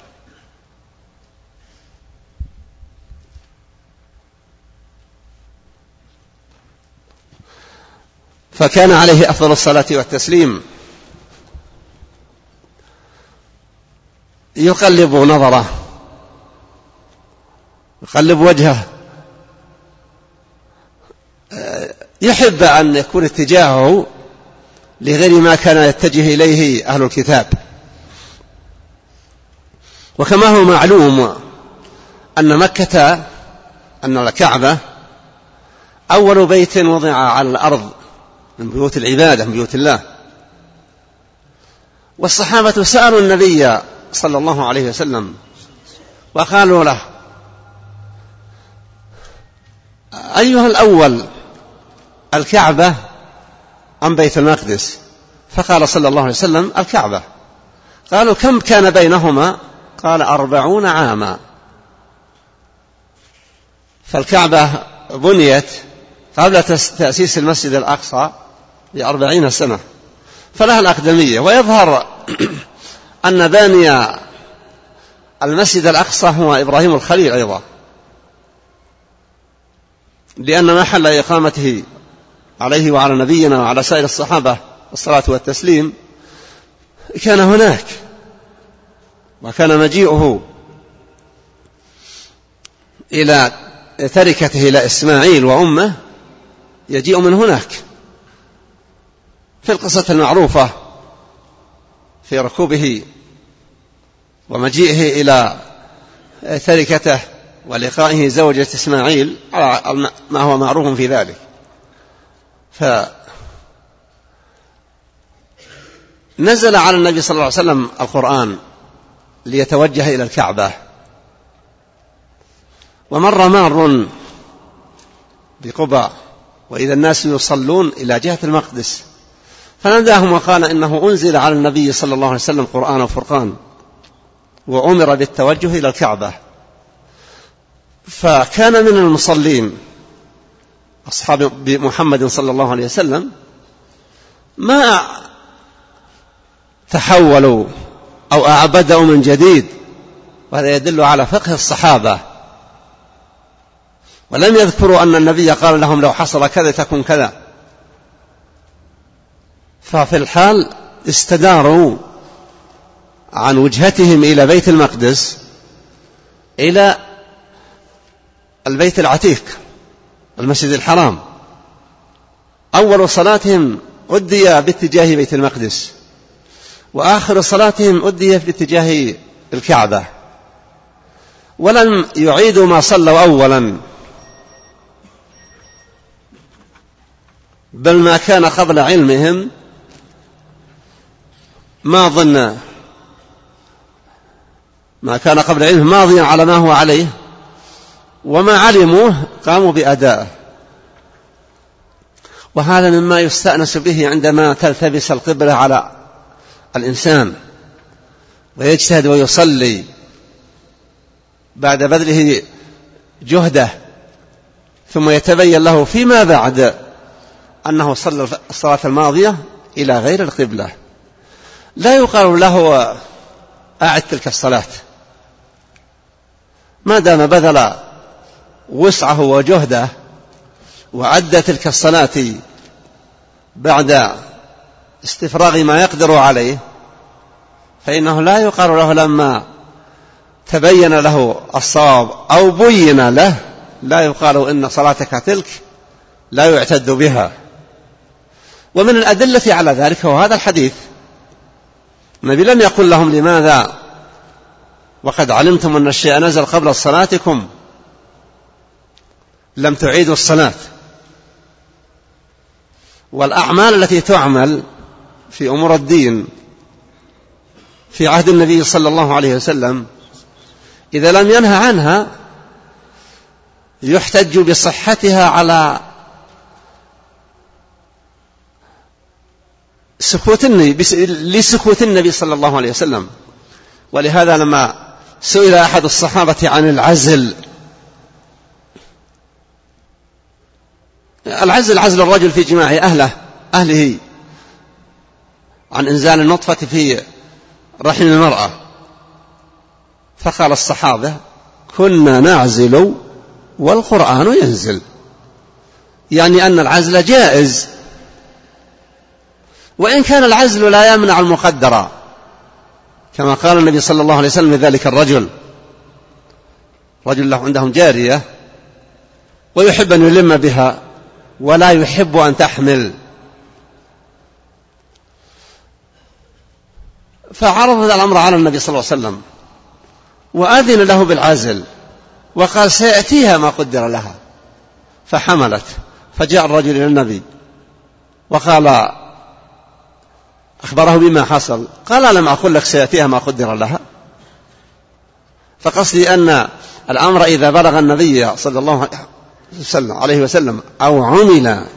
فكان عليه أفضل الصلاة والتسليم يقلب نظره يقلب وجهه، يحب أن يكون اتجاهه لغير ما كان يتجه إليه أهل الكتاب. وكما هو معلوم أن مكة أن الكعبة أول بيت وضع على الأرض من بيوت العبادة من بيوت الله، والصحابة سألوا النبي صلى الله عليه وسلم وقالوا له: أيها الأول، الكعبة أم بيت المقدس؟ فقال صلى الله عليه وسلم: الكعبة. قالوا: كم كان بينهما؟ قال: أربعون عاما. فالكعبة بنيت قبل تأسيس المسجد الأقصى بأربعين سنة، فلها الأقدمية. ويظهر أن باني المسجد الأقصى هو إبراهيم الخليل أيضا، لأن محل إقامته عليه وعلى نبينا وعلى سائر الصحابة الصلاة والتسليم كان هناك، وكان مجيئه إلى تركته إلى إسماعيل وأمه يجيء من هناك، في القصة المعروفة في ركوبه ومجيئه إلى تركته ولقائه زوجة إسماعيل على ما هو معروف في ذلك. فنزل على النبي صلى الله عليه وسلم القرآن ليتوجه إلى الكعبة، ومر مار بقباء وإذا الناس يصلون إلى جهة المقدس، فناداهم وقال إنه أنزل على النبي صلى الله عليه وسلم قرآن وفرقان، وأمر بالتوجه إلى الكعبة. فكان من المصلين أصحاب محمد صلى الله عليه وسلم ما تحولوا أو أعبدوا من جديد، وهذا يدل على فقه الصحابة، ولم يذكروا أن النبي قال لهم لو حصل كذا تكون كذا. ففي الحال استداروا عن وجهتهم إلى بيت المقدس إلى البيت العتيق المسجد الحرام. أول صلاتهم أدي باتجاه بيت المقدس، وآخر صلاتهم أدي باتجاه الكعبة، ولم يعيدوا ما صلوا أولا، بل ما كان قبل علمهم ما ظن ما كان قبل علمهم ماضيا على ما هو عليه، وما علموه قاموا بأدائه. وهذا مما يستأنس به عندما تلتبس القبلة على الإنسان ويجتهد ويصلي بعد بذله جهده، ثم يتبين له فيما بعد أنه صلى الصلاة الماضية إلى غير القبلة، لا يقال له أعد تلك الصلاة، ما دام بذل وسعه وجهده وعد تلك الصلاة بعد استفراغ ما يقدر عليه، فإنه لا يقال له لما تبين له الصواب أو بين له لا يقال إن صلاتك تلك لا يعتد بها. ومن الأدلة على ذلك وهذا الحديث، النبي لم يقل لهم لماذا وقد علمتم أن الشيء نزل قبل صلاتكم لم تعيدوا الصلاة. والأعمال التي تعمل في أمور الدين في عهد النبي صلى الله عليه وسلم إذا لم ينهى عنها يحتج بصحتها على سكوت النبي لسكوت النبي صلى الله عليه وسلم. ولهذا لما سئل أحد الصحابة عن العزل العزل عزل الرجل في جماع أهله أهله عن إنزال النطفة في رحم المرأة، فقال الصحابة كنا نعزل والقرآن ينزل، يعني أن العزل جائز، وإن كان العزل لا يمنع المقدرة، كما قال النبي صلى الله عليه وسلم لذلك الرجل رجل له عندهم جارية ويحب أن يلم بها ولا يحب أن تحمل، فعرض هذا الأمر على النبي صلى الله عليه وسلم وأذن له بالعزل وقال سيأتيها ما قدر لها، فحملت. فجاء الرجل إلى النبي وقال أخبره بما حصل، قال لم أقول لك سيأتيها ما قدر لها. فقصدي أن الأمر إذا بلغ النبي صلى الله عليه وسلم أو عمل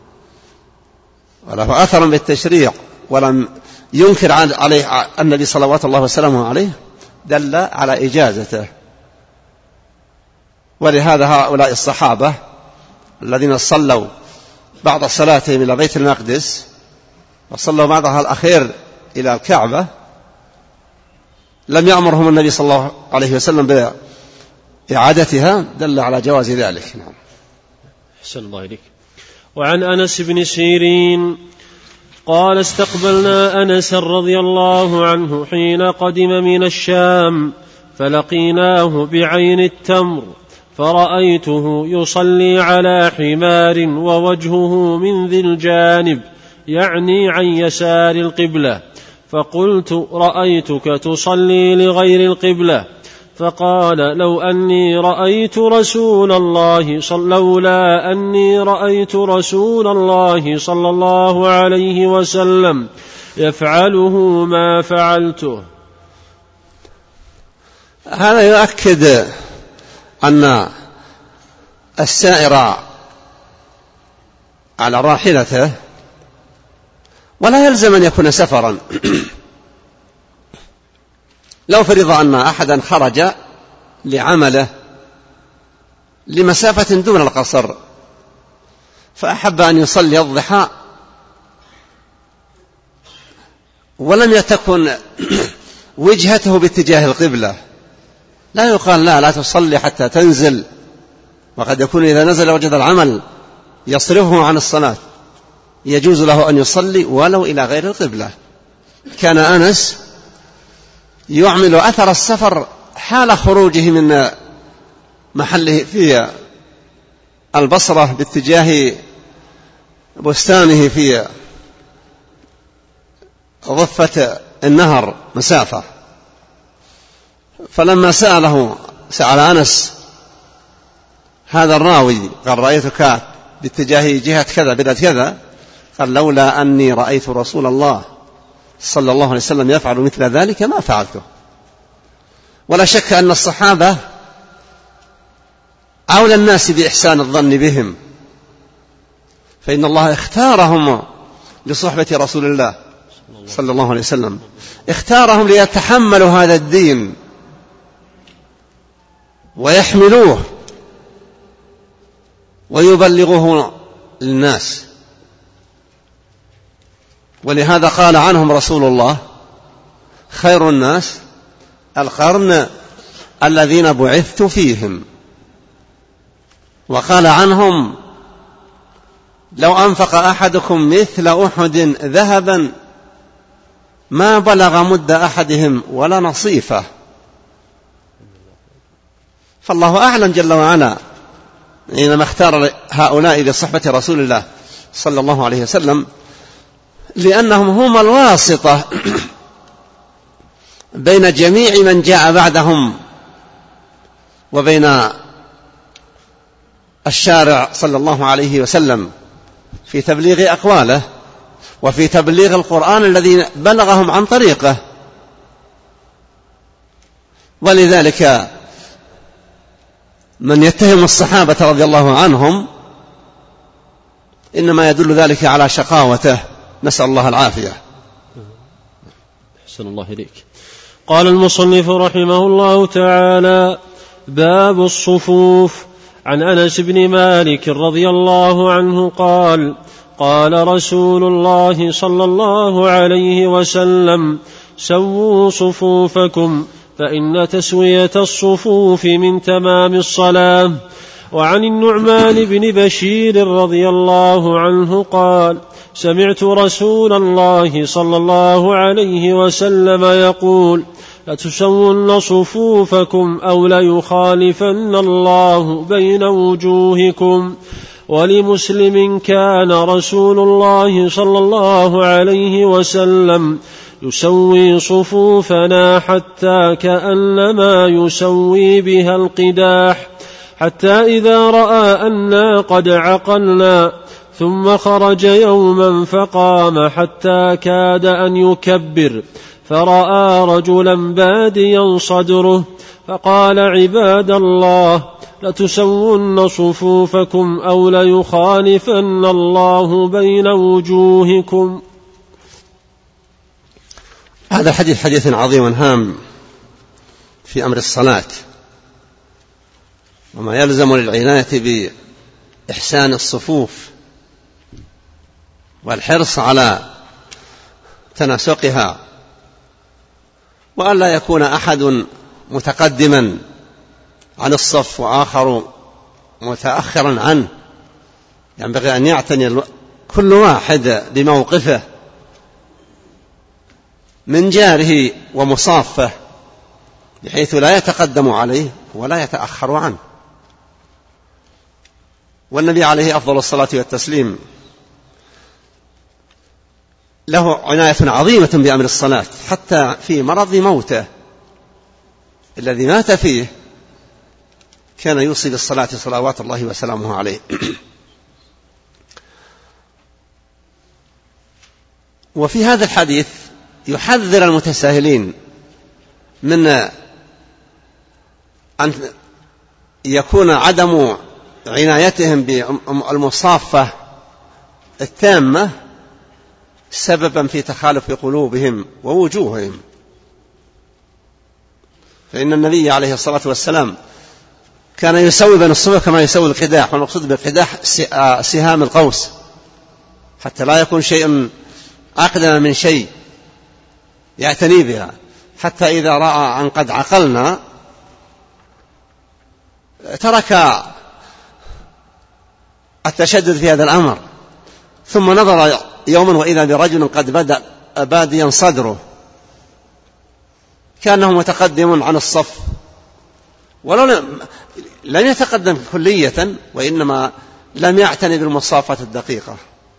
وله أثر بالتشريع ولم ينكر عليه النبي صلوات الله وسلامه عليه دل على إجازته. ولهذا هؤلاء الصحابة الذين صلوا بعض صلاتهم إلى بيت المقدس وصلوا بعضها الأخير إلى الكعبة لم يأمرهم النبي صلى الله عليه وسلم بإعادتها، دل على جواز ذلك. أحسن الله إليك. وعن أنس بن سيرين قال استقبلنا أنس رضي الله عنه حين قدم من الشام فلقيناه بعين التمر فرأيته يصلي على حمار ووجهه من ذي الجانب يعني عن يسار القبلة، فقلت رأيتك تصلي لغير القبلة، فقال لو أني رأيت رسول الله صل لولا أني رأيت رسول الله صلى الله عليه وسلم يفعله ما فعلته. هذا يؤكد أن السائر على راحلته ولا يلزم أن يكون سفرا. لو فرض أن أحدا خرج لعمله لمسافة دون القصر فأحب أن يصلي الضحى ولم تكن وجهته باتجاه القبلة، لا يقال لا لا تصلي حتى تنزل، وقد يكون إذا نزل وجد العمل يصرفه عن الصلاة، يجوز له أن يصلي ولو إلى غير القبلة. كان أنس يعمل أثر السفر حال خروجه من محله في البصرة باتجاه بستانه في ضفة النهر مسافة، فلما سأله سأل أنس هذا الراوي قال رأيتك باتجاه جهة كذا بلد كذا، قال لولا أني رأيت رسول الله صلى الله عليه وسلم يفعل مثل ذلك ما فعلته. ولا شك أن الصحابة أولى الناس بإحسان الظن بهم، فإن الله اختارهم لصحبة رسول الله صلى الله عليه وسلم، اختارهم ليتحملوا هذا الدين ويحملوه ويبلغوه للناس. ولهذا قال عنهم رسول الله خير الناس القرن الذين بعثت فيهم، وقال عنهم لو أنفق أحدكم مثل أحد ذهبا ما بلغ مد أحدهم ولا نصيفه. فالله أعلم جل وعلا حينما اختار هؤلاء لصحبة رسول الله صلى الله عليه وسلم، لأنهم هم الواسطة بين جميع من جاء بعدهم وبين الشارع صلى الله عليه وسلم في تبليغ أقواله وفي تبليغ القرآن الذي بلغهم عن طريقه. ولذلك من يتهم الصحابة رضي الله عنهم إنما يدل ذلك على شقاوته، نسأل الله العافية. أحسن الله إليك. قال المصنف رحمه الله تعالى: باب الصفوف. عن أنس بن مالك رضي الله عنه قال: قال رسول الله صلى الله عليه وسلم: سووا صفوفكم فإن تسوية الصفوف من تمام الصلاة. وعن النعمان بن بشير رضي الله عنه قال: سمعت رسول الله صلى الله عليه وسلم يقول: لتسون صفوفكم أو ليخالفن الله بين وجوهكم. ولمسلم: كان رسول الله صلى الله عليه وسلم يسوي صفوفنا حتى كأنما يسوي بها القداح، حتى إذا رأى أنا قد عقلنا ثم خرج يوما فقام حتى كاد أن يكبر، فرأى رجلا باديا صدره فقال: عباد الله، لتسون صفوفكم أو ليخالفن الله بين وجوهكم. هذا الحديث حديث عظيم هام في أمر الصلاة وما يلزم للعناية بإحسان الصفوف والحرص على تناسقها، وأن لا يكون أحد متقدما عن الصف وآخر متأخرا عنه. ينبغي أن يعتني كل واحد بموقفه من جاره ومصافه بحيث لا يتقدم عليه ولا يتأخر عنه. والنبي عليه أفضل الصلاة والتسليم له عناية عظيمة بأمر الصلاة، حتى في مرض موته الذي مات فيه كان يوصي بالصلاة صلوات الله وسلامه عليه. وفي هذا الحديث يحذر المتساهلين من أن يكون عدم عنايتهم بالمصافة التامة سببا في تخالف قلوبهم ووجوههم، فإن النبي عليه الصلاة والسلام كان يسوي بين الصفوف كما يسوي القداح، والمقصود بالقداح سهام القوس، حتى لا يكون شيء أقدم من شيء يعتني بها، حتى إذا رأى أن قد عقلنا ترك التشدد في هذا الأمر، ثم نظر يوما وإذا برجل قد بدأ باديا صدره كأنه متقدم عن الصف، ولو لم يتقدم كلية وإنما لم يعتني بالمصافة الدقيقة.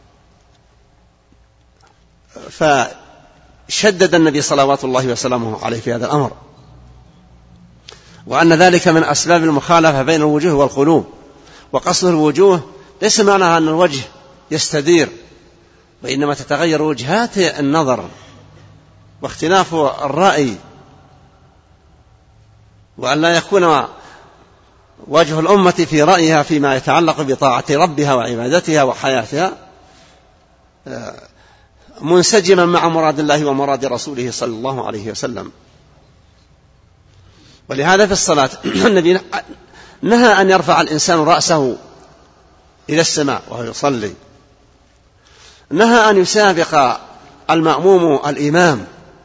فشدد النبي صلوات الله وسلامه عليه في هذا الأمر، وأن ذلك من أسباب المخالفة بين الوجوه والقلوب. وقصد الوجوه ليس معناها أن الوجه يستدير، وإنما تتغير وجهات النظر واختلاف الرأي، وأن لا يكون وجه الأمة في رأيها فيما يتعلق بطاعة ربها وعبادتها وحياتها منسجما مع مراد الله ومراد رسوله صلى الله عليه وسلم. ولهذا في الصلاة النبي نهى أن يرفع الإنسان رأسه إلى السماء وهو يصلي، نهى أن يسابق المأموم الإمام،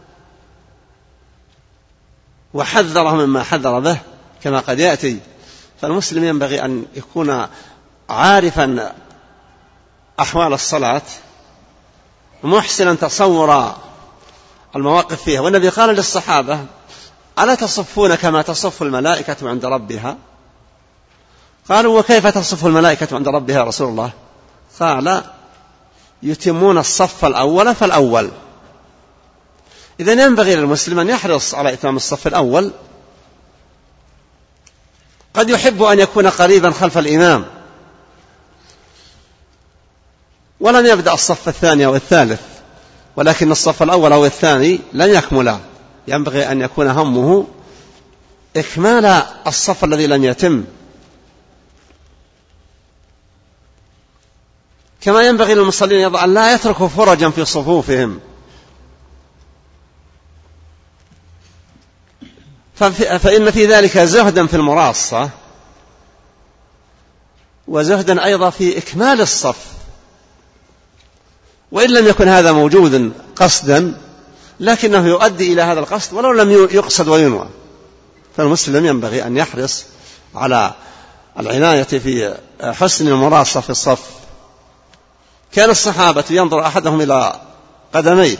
وحذره مما حذر به كما قد يأتي. فالمسلم ينبغي أن يكون عارفا أحوال الصلاة محسنا تصور المواقف فيها. والنبي قال للصحابة: ألا تصفون كما تصف الملائكة عند ربها؟ قالوا: وكيف تصف الملائكة عند ربها يا رسول الله؟ قال: يتمون الصف الأول فالأول. إذن ينبغي للمسلم أن يحرص على إتمام الصف الأول. قد يحب أن يكون قريبا خلف الإمام ولم يبدأ الصف الثاني أو الثالث، ولكن الصف الأول أو الثاني لن يكملا، ينبغي أن يكون همه إكمال الصف الذي لم يتم. كما ينبغي للمصلين أن لا يتركوا فرجا في صفوفهم، فإن في ذلك زهدا في المراصة، وزهدا أيضا في إكمال الصف، وإن لم يكن هذا موجودا قصدا لكنه يؤدي إلى هذا القصد ولو لم يقصد وينوى. فالمسلم ينبغي أن يحرص على العناية في حسن المراصة في الصف. كان الصحابة ينظر أحدهم إلى قدميه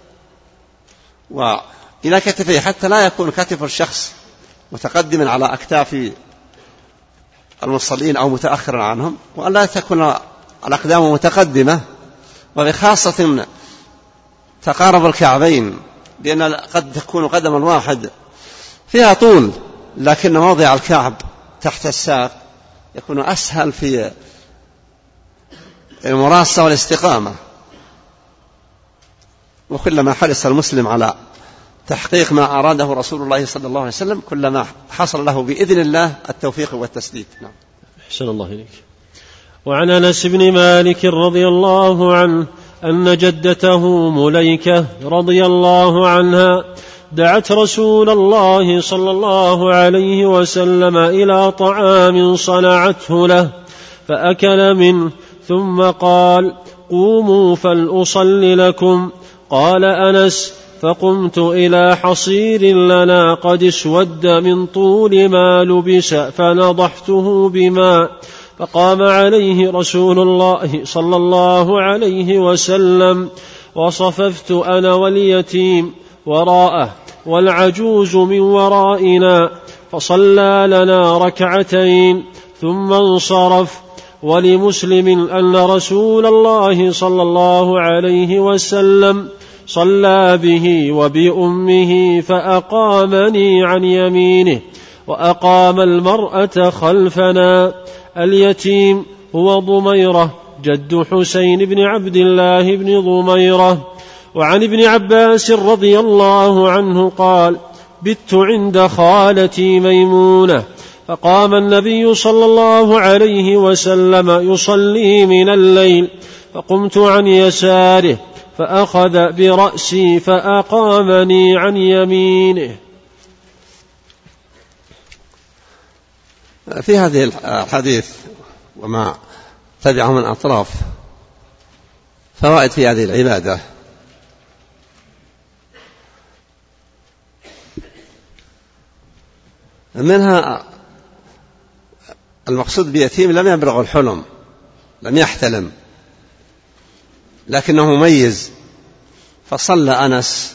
وإلى كتفيه حتى لا يكون كتف الشخص متقدما على أكتاف المصلين أو متأخرا عنهم، وأن لا تكون الأقدام متقدمة، وبخاصة تقارب الكعبين، لأن قد تكون قدم الواحد فيها طول لكن موضع الكعب تحت الساق يكون أسهل في المراصة والاستقامة. وكلما حرص المسلم على تحقيق ما أراده رسول الله صلى الله عليه وسلم كلما حصل له بإذن الله التوفيق والتسديد. نعم. أحسن الله إليك. وعن أنس بن مالك رضي الله عنه أن جدته مليكة رضي الله عنها دعت رسول الله صلى الله عليه وسلم إلى طعام صنعته له فأكل منه ثم قال: قوموا فلأصل لكم. قال أنس: فقمت إلى حصير لنا قد اسود من طول ما لبس فنضحته بماء، فقام عليه رسول الله صلى الله عليه وسلم، وصففت أنا واليتيم، وراءه والعجوز من ورائنا، فصلى لنا ركعتين ثم انصرف. ولمسلم أن رسول الله صلى الله عليه وسلم صلى به وبأمه فأقامني عن يمينه وأقام المرأة خلفنا. اليتيم هو ضميرة جد حسين بن عبد الله بن ضميرة. وعن ابن عباس رضي الله عنه قال: بت عند خالتي ميمونة فقام النبي صلى الله عليه وسلم يصلي من الليل، فقمت عن يساره فأخذ برأسي فأقامني عن يمينه. في هذه الحديث وما تبعه من أطراف فوائد في هذه العبادة. منها المقصود بيتيم لم يبلغ الحلم، لم يحتلم، لكنه مميز، فصلى أنس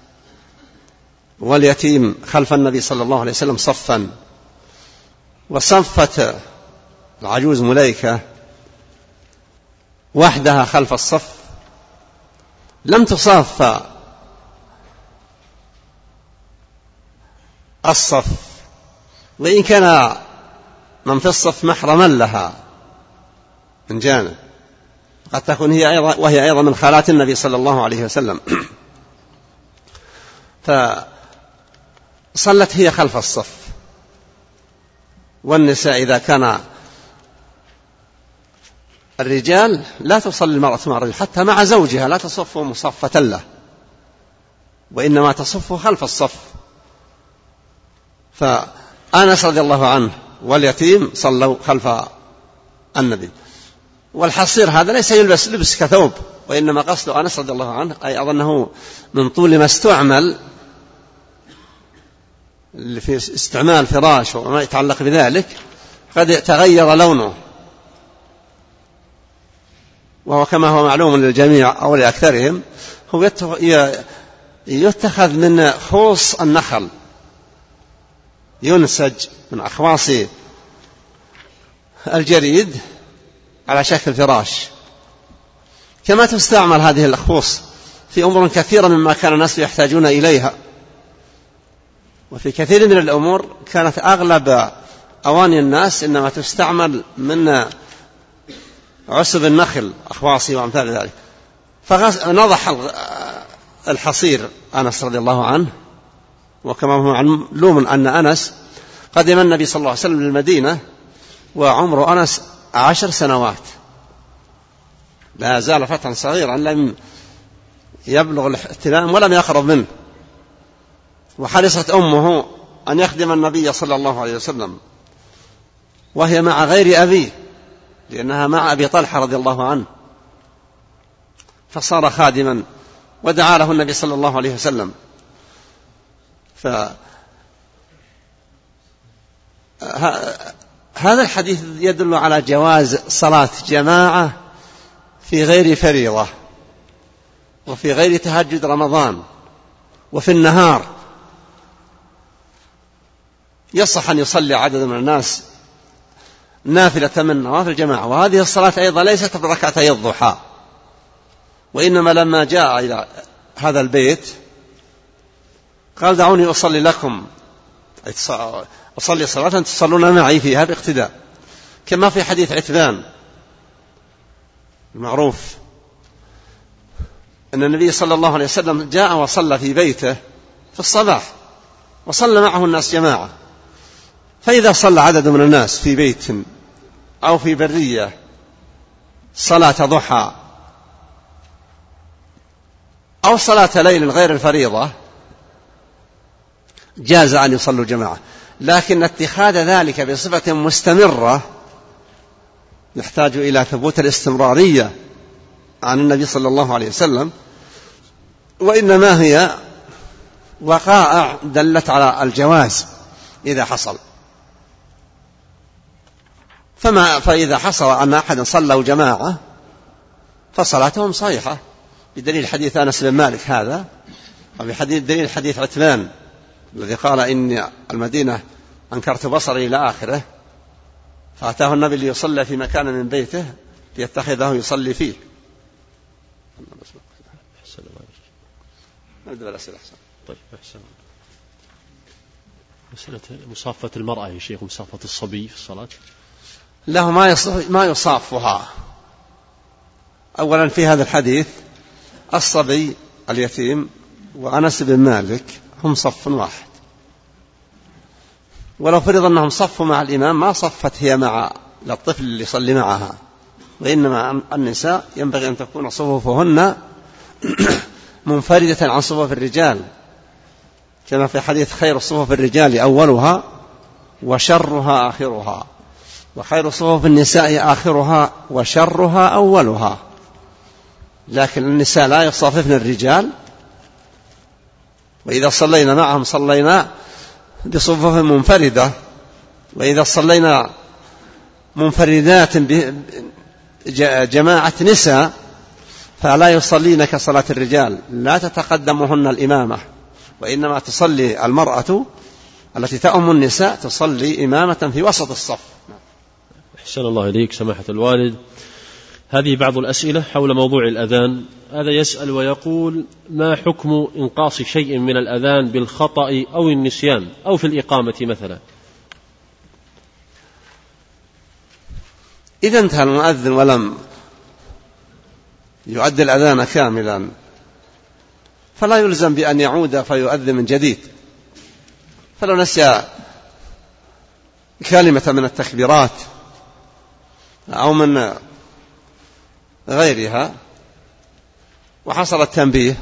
واليتيم خلف النبي صلى الله عليه وسلم صفا، وصفت العجوز مليكة وحدها خلف الصف، لم تصاف الصف، وإن كان من في الصف محرما لها من جانب، قد تكون هي أيضا وهي أيضا من خالات النبي صلى الله عليه وسلم، فصلت هي خلف الصف. والنساء إذا كان الرجال لا تصلي المرأة مع الرجل حتى مع زوجها، لا تصف مصفة له، وإنما تصف خلف الصف. فأنس رضي الله عنه واليتيم صلوا خلف النبي. والحصير هذا ليس يلبس لبس كثوب، وإنما قصد أنس رضي الله عنه أي أظنه من طول ما استعمل في استعمال فراش وما يتعلق بذلك قد تغير لونه، وهو كما هو معلوم للجميع أو لأكثرهم هو يتخذ من خوص النخل، ينسج من أخواص الجريد على شكل فراش، كما تستعمل هذه الأخوص في أمور كثيرة مما كان الناس يحتاجون إليها. وفي كثير من الأمور كانت أغلب أواني الناس إنما تستعمل من عصب النخل أخواصي وأمثال ذلك. فنضح الحصير أنس رضي الله عنه، وكما هو معلوم أن أنس قدم النبي صلى الله عليه وسلم للمدينة وعمر أنس عشر سنوات، لا زال فتى صغيرا لم يبلغ الاحتلام ولم يقرب منه، وحرصت أمه أن يخدم النبي صلى الله عليه وسلم وهي مع غير أبيه، لأنها مع أبي طلحة رضي الله عنه، فصار خادما ودعا له النبي صلى الله عليه وسلم. فهذا الحديث يدل على جواز صلاة جماعة في غير فريضة وفي غير تهجد رمضان وفي النهار، يصح أن يصلي عدد من الناس نافلة من نوافل الجماعة. وهذه الصلاة أيضا ليست بركعتي الضحى، وإنما لما جاء إلى هذا البيت قال دعوني أصلي لكم، أصلي صلاة تصلون معي فيها باقتداء، كما في حديث عتبان المعروف أن النبي صلى الله عليه وسلم جاء وصلى في بيته في الصباح وصلى معه الناس جماعة، فإذا صلى عدد من الناس في بيت أو في برية صلاة ضحى أو صلاة ليل غير الفريضة جاز أن يصلوا جماعة، لكن اتخاذ ذلك بصفة مستمرة يحتاج إلى ثبوت الاستمرارية عن النبي صلى الله عليه وسلم، وإنما هي وقائع دلت على الجواز إذا حصل. فما فإذا حصل أن أحد صلوا جماعة فصلاتهم صحيحة بدليل حديث أنس بن مالك هذا، وفي حديث دليل حديث عتبان الذي قال إن المدينة أنكرت بصري إلى آخره، فأتاه النبي ليصلي في مكان من بيته ليتخذه يصلي فيه. نبدأ بالأسئلة. طيب أحسن. مسألة مصافة المرأة يا شيخ، مصافة الصبي في الصلاة. له ما ما يصافها. أولا في هذا الحديث الصبي اليتيم وأنس بن مالك هم صف واحد، ولو فرض أنهم صفوا مع الإمام ما صفت هي مع الطفل اللي يصلي معها، وإنما النساء ينبغي أن تكون صفوفهن منفردة عن صفوف الرجال، كما في حديث خير صفوف الرجال أولها وشرها آخرها، وخير صفوف النساء آخرها وشرها أولها. لكن النساء لا يصاففن الرجال، وإذا صلينا معهم صلينا بصفوف منفردة، وإذا صلينا منفردات جماعة نساء فلا يصلين كصلاة الرجال، لا تتقدمهن الإمامة، وإنما تصلي المرأة التي تأم النساء تصلي إمامة في وسط الصف. أحسن الله إليك سماحة الوالد. هذه بعض الأسئلة حول موضوع الأذان. هذا يسأل ويقول: ما حكم إنقاص شيء من الأذان بالخطأ أو النسيان أو في الإقامة مثلا؟ إذا انتهى المؤذن ولم يؤدي الأذان كاملا فلا يلزم بأن يعود فيؤذن من جديد. فلو نسي كلمة من التكبيرات أو من غيرها وحصل التنبيه،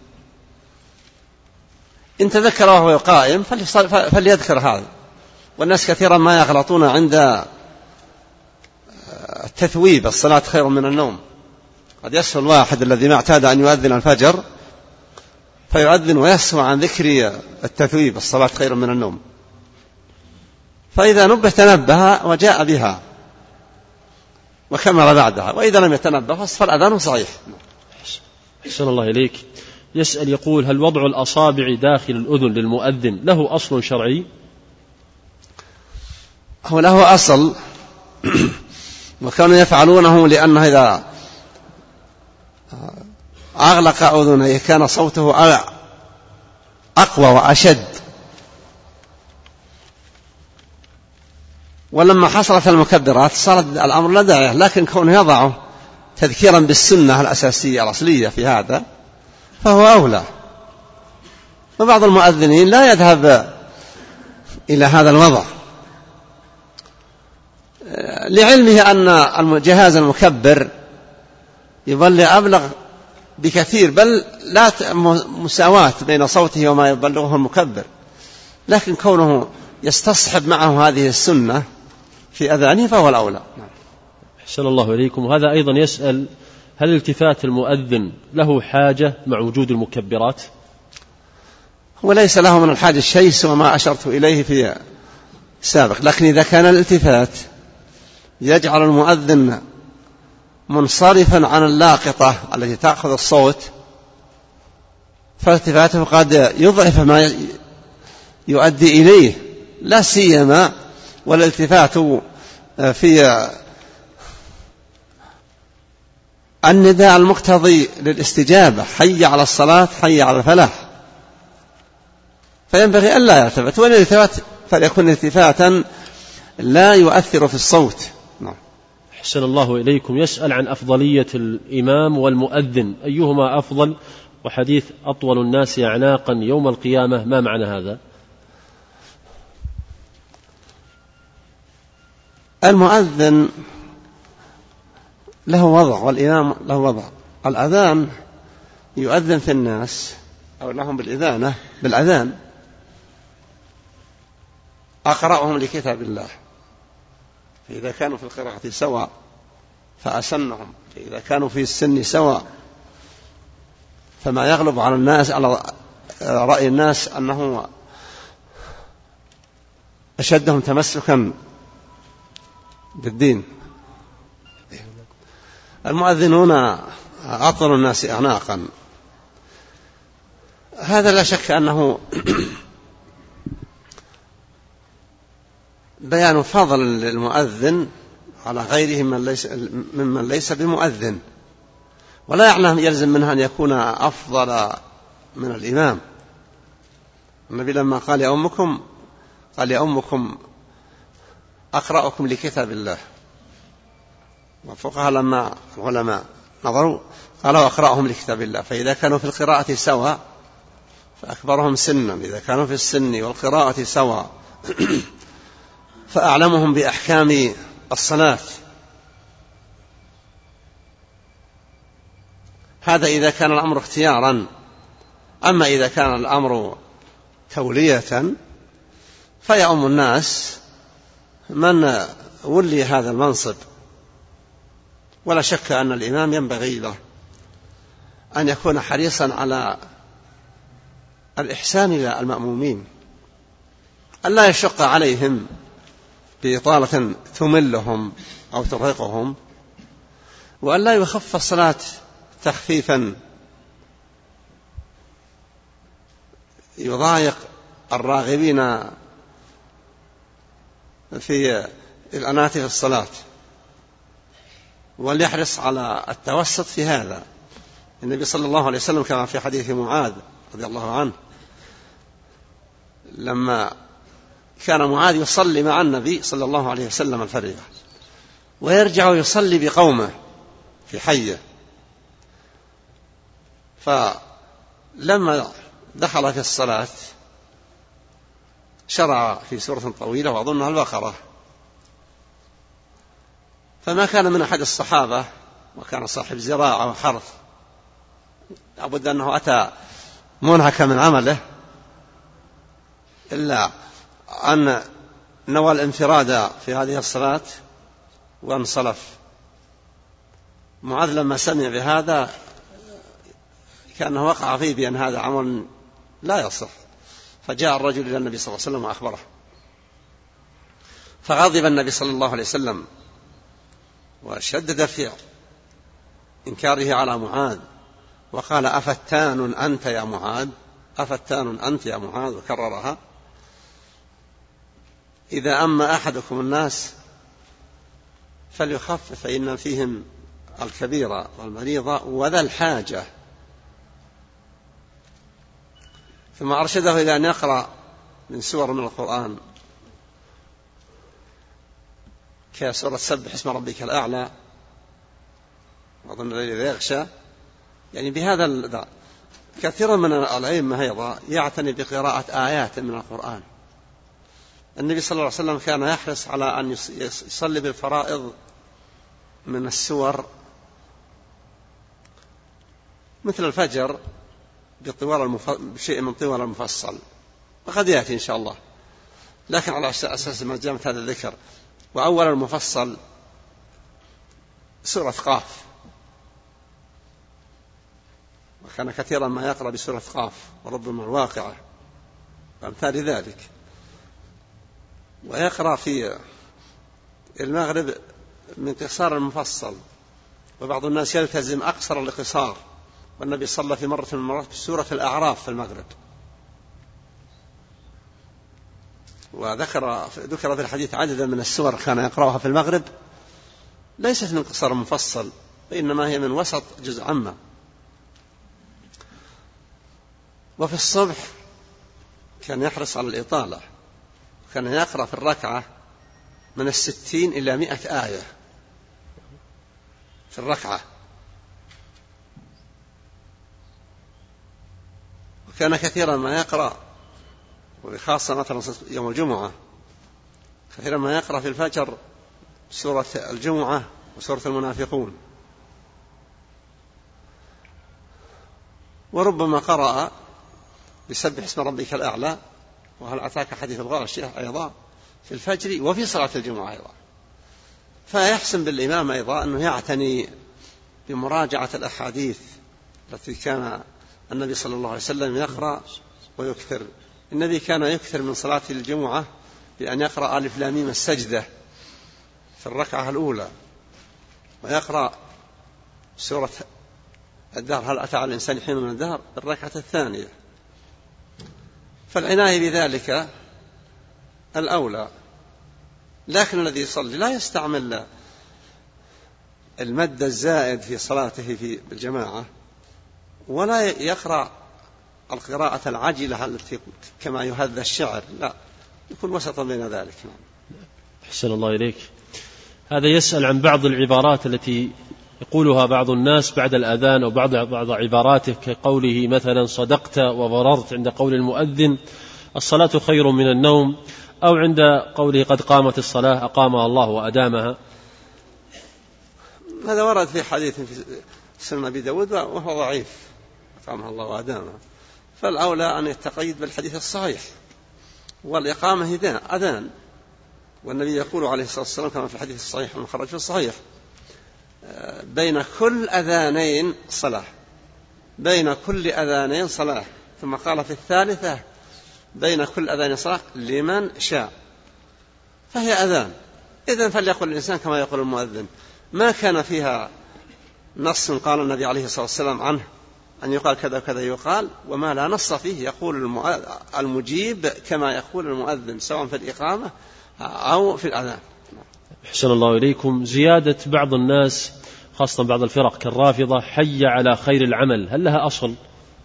إن تذكر وهو قائم فليذكر هذا. والناس كثيرا ما يغلطون عند التثويب: الصلاة خير من النوم. قد يسهو الواحد الذي ما اعتاد أن يؤذن الفجر فيؤذن ويسهو عن ذكر التثويب: الصلاة خير من النوم. فإذا نبه تنبه وجاء بها وكمل بعدها، وإذا لم يتنبه فالأذان صحيح. أحسن الله إليك. يسأل يقول: هل وضع الأصابع داخل الأذن للمؤذن له أصل شرعي؟ هو له أصل، وكانوا يفعلونه لأنه إذا أغلق أذنه كان صوته أقوى وأشد. ولما حصلت المكبرات صار الأمر لا داعي، لكن كونه يضعه تذكيرا بالسنة الأساسية الأصلية في هذا فهو أولى. وبعض المؤذنين لا يذهب إلى هذا الوضع لعلمه أن جهاز المكبر يظل أبلغ بكثير، بل لا مساواة بين صوته وما يبلغه المكبر، لكن كونه يستصحب معه هذه السنة في أذانه فهو الأولى. أحسن الله إليكم. وهذا أيضا يسأل: هل التفات المؤذن له حاجة مع وجود المكبرات؟ وليس له من الحاجة شيء سوى ما أشرت إليه في سابق، لكن إذا كان الالتفات يجعل المؤذن منصرفا عن اللاقطة التي تأخذ الصوت فالتفاته قد يضعف ما يؤدي إليه، لا سيما والالتفات في النداء المقتضي للاستجابة: حي على الصلاة حي على الفلاح، فينبغي أن لا يلتفت، والالتفات فليكون التفاتا لا يؤثر في الصوت. نعم. أحسن الله إليكم. يسأل عن أفضلية الإمام والمؤذن، أيهما أفضل؟ وحديث أطول الناس أعناقا يوم القيامة، ما معنى هذا؟ المؤذن له وضع والإمام له وضع. الأذان يؤذن في الناس أو لهم بالإذانة بالأذان أقرأهم لكتاب الله، فإذا كانوا في القراءة سواء فأسنهم، فإذا كانوا في السن سواء فما يغلب على الناس على رأي الناس أنه أشدهم تمسكا بالدين. المؤذنون أطول الناس أعناقا. هذا لا شك أنه بيان فضل للمؤذن على غيره من ليس ممن ليس بمؤذن، ولا يعني يلزم منها أن يكون أفضل من الإمام. النبي لما قال يا أمكم قال يا أمكم أقرأكم لكتاب الله، والفقهاء لما العلماء نظروا قالوا أقرأهم لكتاب الله، فإذا كانوا في القراءة سواء فأكبرهم سنا، إذا كانوا في السن والقراءة سواء فأعلمهم بأحكام الصلاة. هذا إذا كان الأمر اختيارا. أما إذا كان الأمر تولية فيؤم الناس من ولي هذا المنصب، ولا شك أن الإمام ينبغي له أن يكون حريصا على الإحسان إلى المأمومين، أن لا يشق عليهم بإطالة تملهم أو ترهقهم، وأن لا يخف الصلاة تخفيفا يضايق الراغبين في الأناة في الصلاة، وليحرص على التوسط في هذا. النبي صلى الله عليه وسلم كما في حديث معاذ رضي الله عنه لما كان معاذ يصلي مع النبي صلى الله عليه وسلم الفريضة ويرجع يصلي بقومه في حيه، فلما دخل في الصلاة شرع في سورة طويلة وأظنها البقرة، فما كان من أحد الصحابة وكان صاحب زراعة وحرث لابد أنه أتى منهك من عمله إلا أن نوى الانفراد في هذه الصلاة وانصرف. معاذ لما سمع بهذا كأنه وقع فيه بأن هذا عمل لا يصح، فجاء الرجل إلى النبي صلى الله عليه وسلم وأخبره، فغضب النبي صلى الله عليه وسلم وشدد في إنكاره على معاذ وقال أفتان أنت يا معاذ، أفتان أنت يا معاذ، وكررها. إذا أما أحدكم الناس فليخفف فإن فيهم الكبيرة والمريضة وذا الحاجة. ثم أرشده إلى أن يقرأ من سور من القرآن كسورة سبح اسم ربك الأعلى وأظن الليل إذا يغشى، يعني بهذا الداء. كثيرا من الأئمة أيضا يعتني بقراءة آيات من القرآن. النبي صلى الله عليه وسلم كان يحرص على أن يصلي بالفرائض من السور مثل الفجر بشيء من طوال المفصل، وقد يأتي إن شاء الله، لكن على أساس ما جاءت هذا الذكر. وأول المفصل سورة قاف، وكان كثيرا ما يقرأ بسورة قاف وربما الواقعة وأمثال ذلك. ويقرأ في المغرب من قصار المفصل، وبعض الناس يلتزم أقصر القصار، والنبي صلى في مرة من المرات بسورة الأعراف في المغرب. وذكر ذكر في الحديث عددا من السور كان يقرأها في المغرب ليست من قصار مفصل، وإنما هي من وسط جزء عامة. وفي الصبح كان يحرص على الإطالة، كان يقرأ في الركعة من الستين إلى مئة آية في الركعة. وكان كثيرا ما يقرأ، وخاصة مثلا يوم الجمعة كثيرا ما يقرأ في الفجر سورة الجمعة وسورة المنافقون، وربما قرأ بسبح اسم ربك الأعلى وهل أتاك حديث الغاشية أيضا في الفجر وفي صلاة الجمعة أيضا. فيحسن بالإمام أيضا أنه يعتني بمراجعة الأحاديث التي كان النبي صلى الله عليه وسلم يقرأ ويكثر. النبي كان يكثر من صلاة الجمعة بأن يقرأ ألف لام ميم السجدة في الركعة الأولى، ويقرأ سورة الدهر هل أتى على الإنسان حين من الدهر في الركعة الثانية، فالعناية بذلك الأولى. لكن الذي يصلي لا يستعمل المد الزائد في صلاته في الجماعة، ولا يقرأ القراءة العجلة التي كما يهذى الشعر، لا، يكون وسطا بين ذلك. أحسن الله إليك. هذا يسأل عن بعض العبارات التي يقولها بعض الناس بعد الأذان، أو بعض بعض عباراته كقوله مثلا صدقت وبررت عند قول المؤذن الصلاة خير من النوم، أو عند قوله قد قامت الصلاة أقامها الله وأدامها. هذا ورد في حديث في سنن أبي داود وهو ضعيف، أقامها الله وأدامها. فالأولى أن يتقيد بالحديث الصحيح، والإقامة أذان، والنبي يقول عليه الصلاة والسلام كما في الحديث الصحيح المخرج في الصحيح بين كل أذانين صلاة، بين كل أذانين صلاة، ثم قال في الثالثة بين كل أذان صلاة لمن شاء، فهي أذان. إذن فليقل الإنسان كما يقول المؤذن، ما كان فيها نص قال النبي عليه الصلاة والسلام عنه أن يقال كذا وكذا يقال، وما لا نص فيه يقول المجيب كما يقول المؤذن، سواء في الإقامة أو في الأذان. أحسن الله إليكم. زيادة بعض الناس خاصة بعض الفرق كالرافضة حي على خير العمل، هل لها أصل؟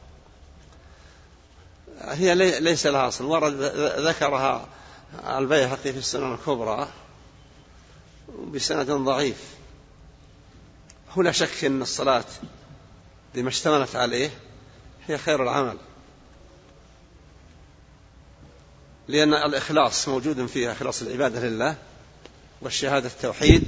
هي ليس لها أصل، ورد ذكرها البيهقي في السنن الكبرى بسند ضعيف. هو لا شك أن الصلاة بما اشتملت عليه هي خير العمل، لأن الإخلاص موجود فيها، إخلاص العبادة لله، والشهادة التوحيد،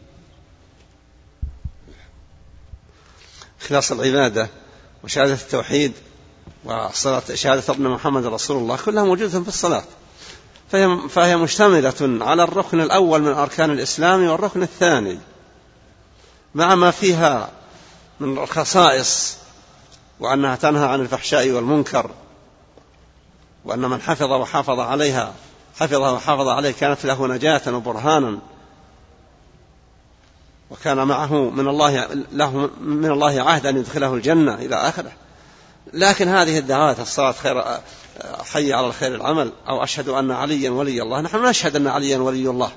إخلاص العبادة وشهادة التوحيد وصلاة شهادة أن محمد رسول الله، كلها موجودة في الصلاة، فهي, فهي مشتملة على الركن الأول من أركان الإسلام والركن الثاني، مع ما فيها من الخصائص، وأنها تنهى عن الفحشاء والمنكر، وأن من حفظ وحافظ عليها حفظها وحافظ عليه كانت له نجاة وبرهانا، وكان معه من الله له من الله عهد أن يدخله الجنة إلى آخره. لكن هذه الدعوات الصلاة خير، حي على الخير العمل، أو أشهد أن عليا ولي الله، نحن نشهد أن عليا ولي الله،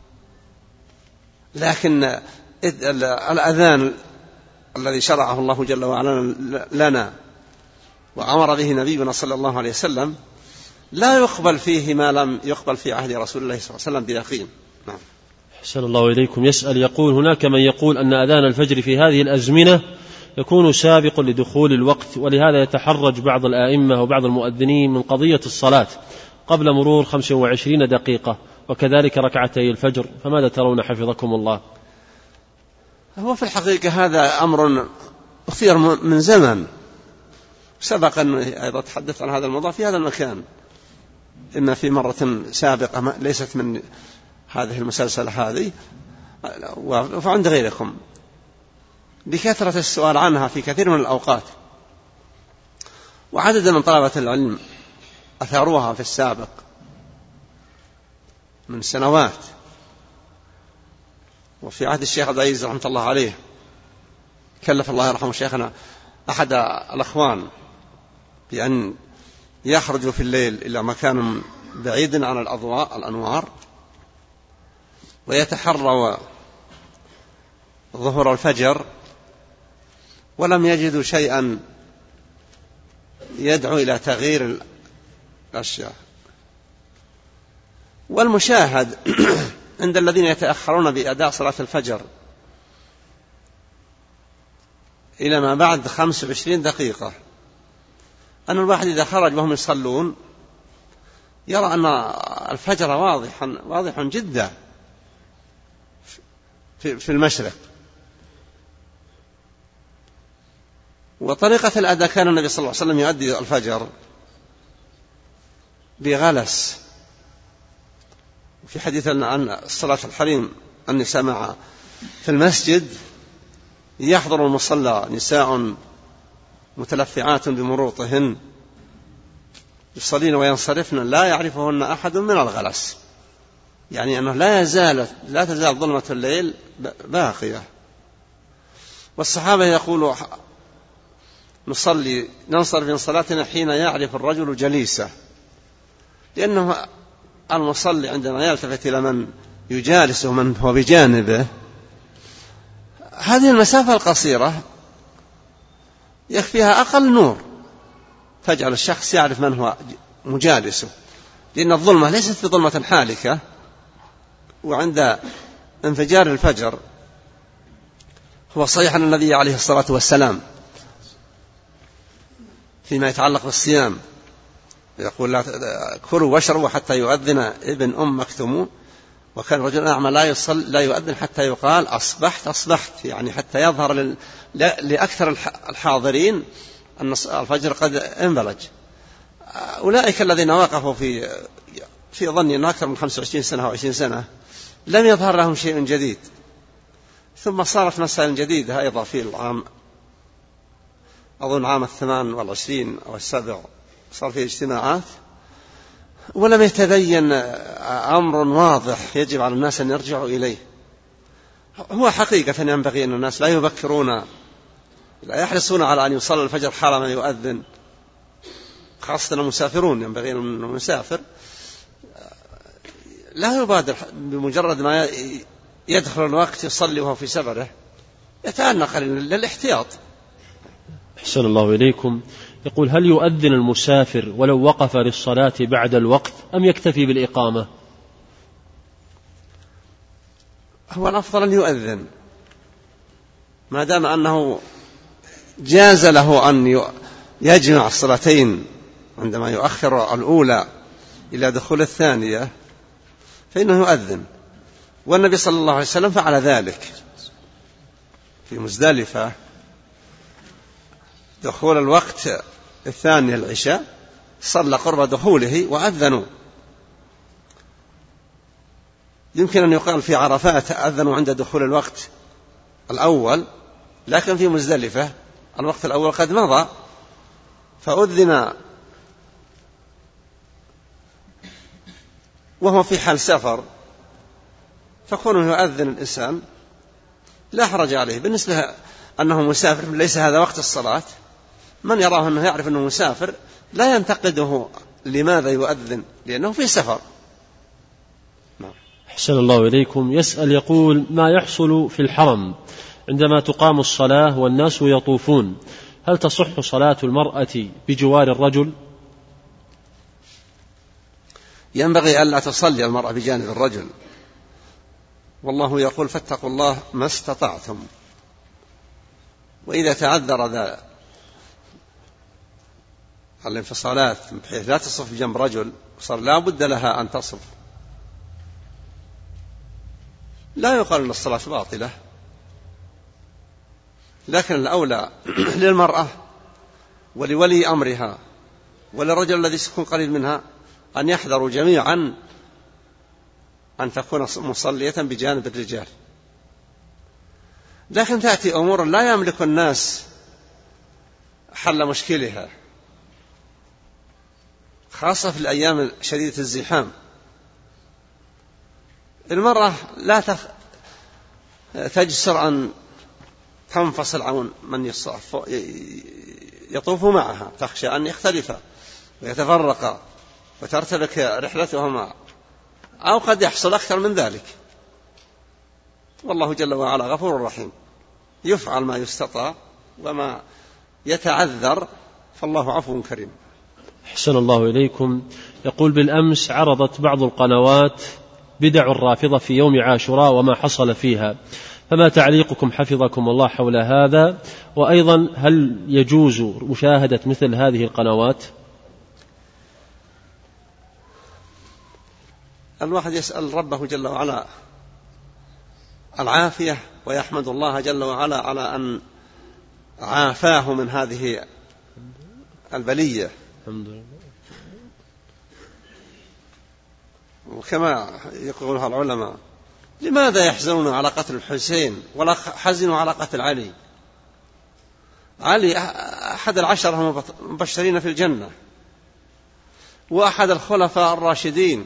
لكن الأذان الذي شرعه الله جل وعلا لنا وأمر به نبينا صلى الله عليه وسلم لا يقبل فيه ما لم يقبل في عهد رسول الله صلى الله عليه وسلم بيقين. نعم. أحسن الله إليكم. يسأل يقول هناك من يقول أن أذان الفجر في هذه الأزمنة يكون سابق لدخول الوقت، ولهذا يتحرج بعض الآئمة وبعض المؤذنين من قضية الصلاة قبل مرور خمس وعشرين دقيقة، وكذلك ركعتي الفجر، فماذا ترون حفظكم الله؟ هو في الحقيقة هذا أمر أثير من زمن، سبق أن أيضا تحدث عن هذا الموضوع في هذا المكان، إما في مرة سابقة ليست من هذه المسلسلة هذه، وعند غيركم بكثرة السؤال عنها في كثير من الأوقات، وعدد من طلبة العلم أثاروها في السابق من سنوات. وفي عهد الشيخ عبد العزيز رحمة الله عليه كلف الله يرحمه شيخنا أحد الأخوان بأن يخرجوا في الليل إلى مكان بعيد عن الأضواء الأنوار ويتحروا ظهر الفجر، ولم يجدوا شيئا يدعو إلى تغيير الأشياء. والمشاهد عند الذين يتأخرون بأداء صلاة الفجر إلى ما بعد خمس وعشرين دقيقة أن الواحد إذا خرج وهم يصلون يرى أن الفجر واضح واضح جدا في المشرق. وطريقة الأداء كان النبي صلى الله عليه وسلم يؤدي الفجر بغلس. في حديث عن الصلاة الحريم النساء مع في المسجد يحضر المصلى نساء متلفعات بمروطهن يصلين وينصرفن لا يعرفهن أحد من الغلس، يعني أنه لا يزال لا تزال ظلمة الليل باقية. والصحابة يقولوا نصلي ننصرف من صلاتنا حين يعرف الرجل جليسه، لأنه المصلي عندما يلتفت إلى من يجالسه من هو بجانبه، هذه المسافة القصيرة يكفيها أقل نور تجعل الشخص يعرف من هو مجالسه، لأن الظلمة ليست بظلمة حالكة. وعند انفجار الفجر هو صحيح أن النبي عليه الصلاة والسلام فيما يتعلق بالصيام يقول لا كلوا واشربوا حتى يؤذن ابن أم مكتوم، وكان رجل أعمى لا يصل لا يؤذن حتى يقال أصبحت أصبحت، يعني حتى يظهر لل... لأكثر الحاضرين أن الفجر قد انبلج. أولئك الذين وقفوا في في ظني أن أكثر من خمسة وعشرين سنة أو عشرين سنة لم يظهر لهم شيء جديد، ثم صارت مسائل جديدة أيضا في العام أظن عام الثمان والعشرين أو السابع صار فيه اجتماعات ولم يتبين أمر واضح يجب على الناس أن يرجعوا إليه. هو حقيقة ينبغي أن الناس لا يبكرون، لا يحرصون على أن يصلي الفجر حال ما يؤذن، خاصة المسافرون. ينبغي أن المسافر لا يبادر بمجرد ما يدخل الوقت يصلي وهو في سفره، يتأنى قليلا للاحتياط. أحسن الله إليكم. يقول هل يؤذن المسافر ولو وقف للصلاة بعد الوقت أم يكتفي بالإقامة؟ هو الأفضل أن يؤذن ما دام أنه جاز له أن يجمع الصلاتين عندما يؤخر الأولى إلى دخول الثانية فإنه يؤذن. والنبي صلى الله عليه وسلم فعل ذلك في مزدلفة، دخول الوقت الثاني العشاء صلى قرب دخوله وأذنوا. يمكن أن يقال في عرفات أذنوا عند دخول الوقت الأول، لكن في مزدلفة الوقت الأول قد مضى فأذن وهو في حال سفر، فكونه يؤذن الإنسان لا حرج عليه. بالنسبة أنه مسافر ليس هذا وقت الصلاة، من يراه أنه يعرف أنه مسافر لا ينتقده لماذا يؤذن لأنه في سفر. أحسن الله إليكم. يسأل يقول ما يحصل في الحرم عندما تقام الصلاة والناس يطوفون، هل تصح صلاة المرأة بجوار الرجل؟ ينبغي ألا تصلي المرأة بجانب الرجل، والله يقول فاتقوا الله ما استطعتم. وإذا تعذر ذا الانفصالات بحيث لا تصف بجنب رجل صار لا بد لها أن تصف، لا يقال أن الصلاة باطلة، لكن الأولى للمرأة ولولي أمرها وللرجل الذي يكون قريب منها أن يحذروا جميعا أن تكون مصلية بجانب الرجال. لكن تأتي أمور لا يملك الناس حل مشكلها، خاصة في الأيام شديدة الزحام. المرأة لا تجسر أن تنفصل عن من يطوف معها، تخشى أن يختلف ويتفرق وترتبك رحلتهما، أو قد يحصل أكثر من ذلك. والله جل وعلا غفور رحيم، يفعل ما يستطاع وما يتعذر فالله عفو كريم. أحسن الله إليكم. يقول بالأمس عرضت بعض القنوات بدع الرافضة في يوم عاشوراء وما حصل فيها، فما تعليقكم حفظكم الله حول هذا؟ وأيضا هل يجوز مشاهدة مثل هذه القنوات؟ الواحد يسأل ربه جل وعلا العافية ويحمد الله جل وعلا على أن عافاه من هذه البلية. الحمد لله. وكما يقولها العلماء لماذا يحزنون على قتل الحسين ولا حزنوا على قتل علي؟ علي أحد العشرة المبشرين في الجنة وأحد الخلفاء الراشدين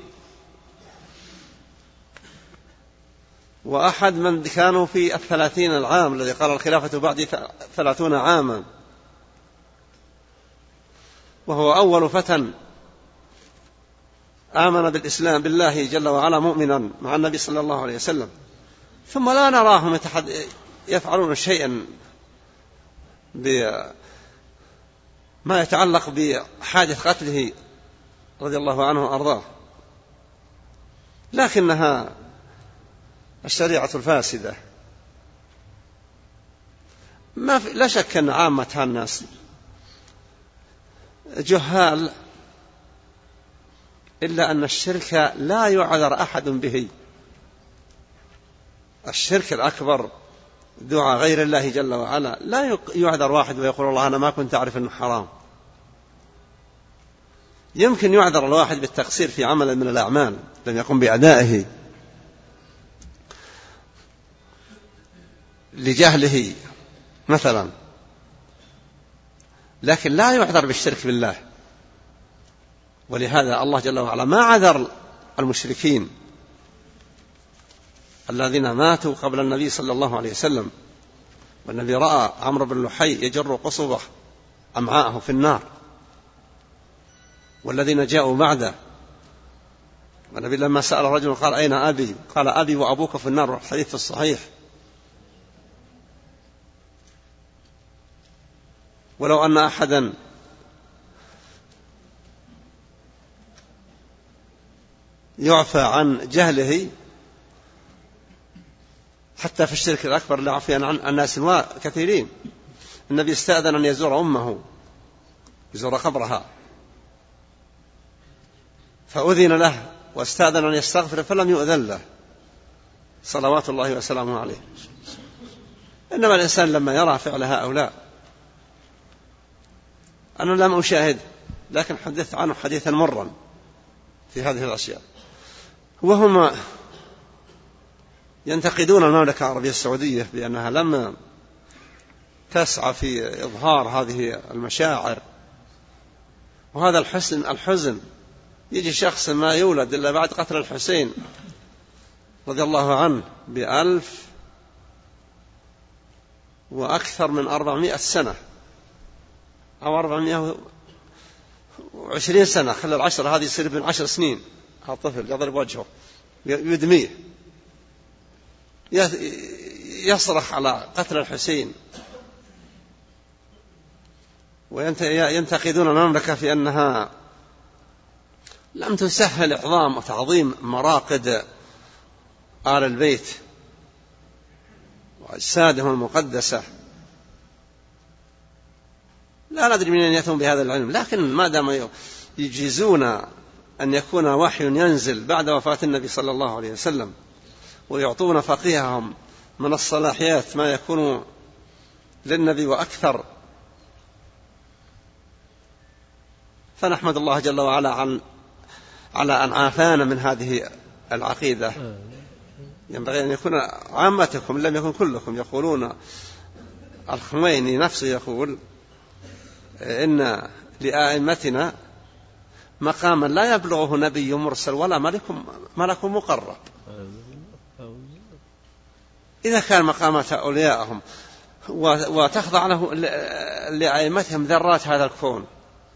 وأحد من كانوا في الثلاثين العام الذي قال الخلافة بعد ثلاثون عاما، وهو أول فتى آمن بالإسلام بالله جل وعلا مؤمنا مع النبي صلى الله عليه وسلم، ثم لا نراهم يفعلون شيئا بما يتعلق بحادث قتله رضي الله عنه وأرضاه، لكنها الشريعة الفاسدة. ما في لا شك أن عامة الناس جهال، إلا أن الشرك لا يعذر أحد به. الشرك الأكبر دعاء غير الله جل وعلا لا يعذر واحد ويقول الله أنا ما كنت أعرف أنه حرام. يمكن يعذر الواحد بالتقصير في عمل من الأعمال لم يقم بأدائه لجهله مثلا، لكن لا يعذر بالشرك بالله. ولهذا الله جل وعلا ما عذر المشركين الذين ماتوا قبل النبي صلى الله عليه وسلم، والنبي رأى عمرو بن لحي يجر قصبه أمعاءه في النار، والذين جاءوا بعده. والنبي لما سأل رجل قال أين أبي؟ قال أبي وأبوك في النار، الحديث في الصحيح. ولو أن أحدا يعفى عن جهله حتى في الشرك الأكبر لعفى عن الناس كثيرين. النبي استأذن أن يزور أمه، يزور قبرها، فأذن له، واستأذن أن يستغفر فلم يؤذن له صلوات الله وسلامه عليه. إنما الإنسان لما يرى فعل هؤلاء، أنا لم أشاهد لكن حدثت عنه حديثا مرا في هذه الأشياء، وهم ينتقدون المملكة العربية السعودية بأنها لم تسعى في إظهار هذه المشاعر وهذا الحزن الحزن يجي شخص ما يولد إلا بعد قتل الحسين رضي الله عنه بألف وأكثر من أربعمائة سنة أو أربعمائة وعشرين سنة، خلال العشر هذه يصير ابن عشر سنين. الطفل يضرب وجهه يدميه يصرخ على قتل الحسين، وينتقدون المملكة في أنها لم تسهل إعظام وتعظيم مراقد آل البيت وأجسادهم المقدسة. لا ندري من أين يأتون بهذا العلم، لكن ما دام يجيزون أن يكون وحي ينزل بعد وفاة النبي صلى الله عليه وسلم ويعطون فقيههم من الصلاحيات ما يكون للنبي وأكثر، فنحمد الله جل وعلا عن على أن عافانا من هذه العقيدة. ينبغي أن يكون عامتكم لم يكن كلكم يقولون. الخميني نفسه يقول إن لآئمتنا مقاما لا يبلغه نبي مرسل ولا ملك ملك مقرب. إذا كان مقامات أوليائهم وتخضع له لآئمتهم ذرات هذا الكون،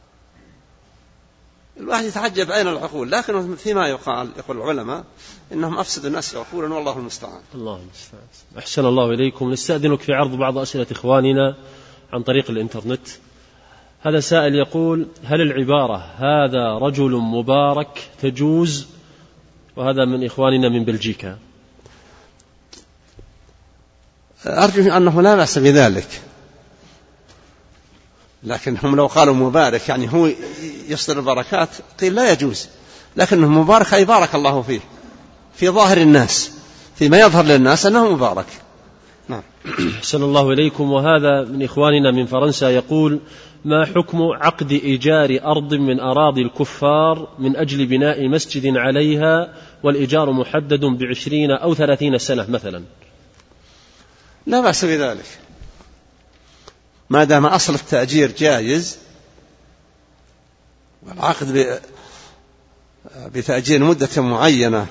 الواحد يتعجب أين العقول. لكن فيما يقال يقول العلماء إنهم أفسدوا الناس عقولا والله المستعان. الله المستعان. أحسن الله إليكم. نستأذنك في عرض بعض أسئلة إخواننا عن طريق الإنترنت. هذا سائل يقول: هل العبارة هذا رجل مبارك تجوز؟ وهذا من إخواننا من بلجيكا. أرجو أنه لا بأس بذلك، لكن هم لو قالوا مبارك يعني هو يصدر البركات قيل لا يجوز، لكنه مبارك أي بارك الله فيه في ظاهر الناس، فيما يظهر للناس أنه مبارك. نعم. أحسن الله إليكم. وهذا من إخواننا من فرنسا يقول: ما حكم عقد إيجار أرض من أراضي الكفار من أجل بناء مسجد عليها والإيجار محدد بعشرين أو ثلاثين سنة مثلا؟ لا بأس بذلك ما دام أصل التأجير جائز، والعقد بتأجير مدة معينة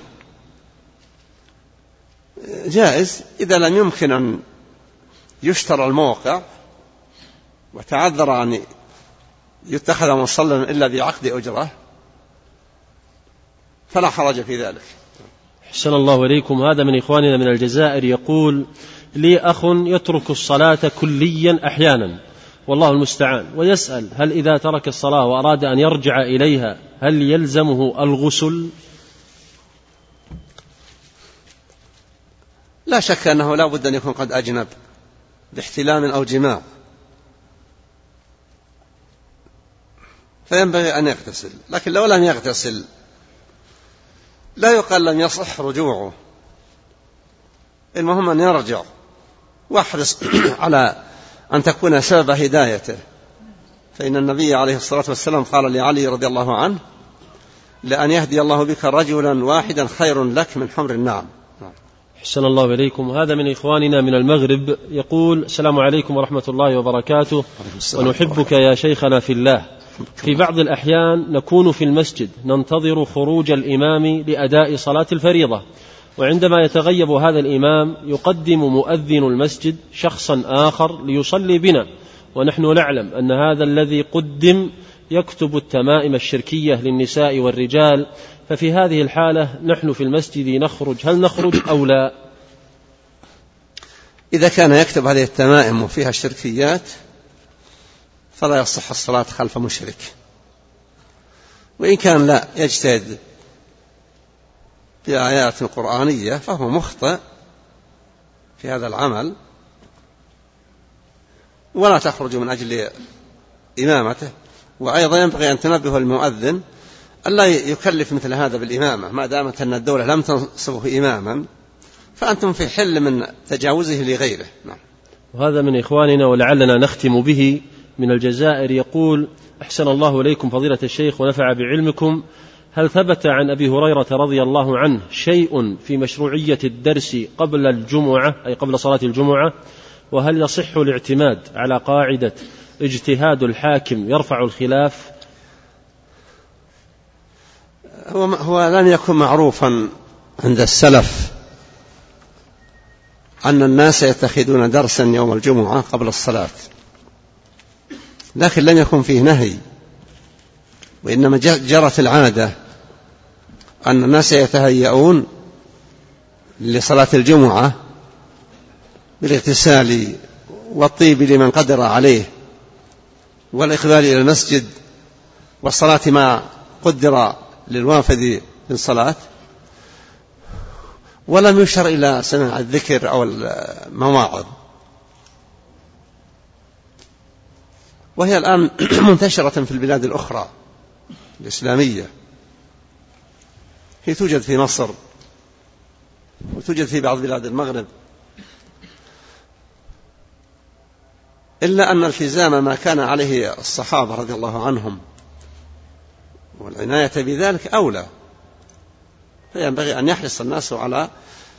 جائز. إذا لم يمكن أن يشترى الموقع وتعذر أن يتخذ مصلى إلا بعقد أجرة فلا حرج في ذلك. أحسن الله إليكم. هذا من إخواننا من الجزائر يقول: لي أخ يترك الصلاة كليا أحيانا والله المستعان، ويسأل هل إذا ترك الصلاة وأراد أن يرجع إليها هل يلزمه الغسل؟ لا شك أنه لا بد أن يكون قد أجنب باحتلام أو جماع، فينبغي أن يغتسل. لكن لو لم يغتسل لا يقال لم يصح رجوعه، المهم أن يرجع، واحرص على أن تكون سبب هدايته، فإن النبي عليه الصلاة والسلام قال لعلي رضي الله عنه: لأن يهدي الله بك رجلا واحدا خير لك من حمر النعم. أحسن الله إليكم. هذا من إخواننا من المغرب يقول: السلام عليكم ورحمة الله وبركاته، ونحبك يا شيخنا في الله. في بعض الأحيان نكون في المسجد ننتظر خروج الإمام لأداء صلاة الفريضة، وعندما يتغيب هذا الإمام يقدم مؤذن المسجد شخصا آخر ليصلي بنا، ونحن نعلم أن هذا الذي قدم يكتب التمائم الشركية للنساء والرجال، ففي هذه الحالة نحن في المسجد نخرج، هل نخرج أو لا؟ إذا كان يكتب هذه التمائم وفيها شركيات فلا يصح الصلاة خلف مشرك، وإن كان لا يجتهد بآيات قرآنية فهو مخطئ في هذا العمل، ولا تخرج من أجل إمامته. وأيضا ينبغي أن تنبه المؤذن ألا يكلف مثل هذا بالإمامة، ما دامت أن الدولة لم تنصبه إماما فأنتم في حل من تجاوزه لغيره. نعم. وهذا من إخواننا ولعلنا نختم به من الجزائر يقول: أحسن الله إليكم فضيلة الشيخ ونفع بعلمكم، هل ثبت عن أبي هريرة رضي الله عنه شيء في مشروعية الدرس قبل الجمعة أي قبل صلاة الجمعة؟ وهل يصح الاعتماد على قاعدة اجتهاد الحاكم يرفع الخلاف؟ هو, هو لم يكن معروفا عند السلف أن الناس يتخذون درسا يوم الجمعة قبل الصلاة، لكن لم يكن فيه نهي، وإنما جرت العادة أن الناس يتهيئون لصلاة الجمعة بالاغتسال والطيب لمن قدر عليه والإقبال إلى المسجد والصلاة ما قدر للوافد بالصلاة، ولم يشر إلى سماع الذكر أو المواعظ. وهي الآن منتشرة في البلاد الأخرى الإسلامية، هي توجد في مصر وتوجد في بعض بلاد المغرب، إلا أن التزام ما كان عليه الصحابة رضي الله عنهم والعناية بذلك أولى، فينبغي أن يحرص الناس على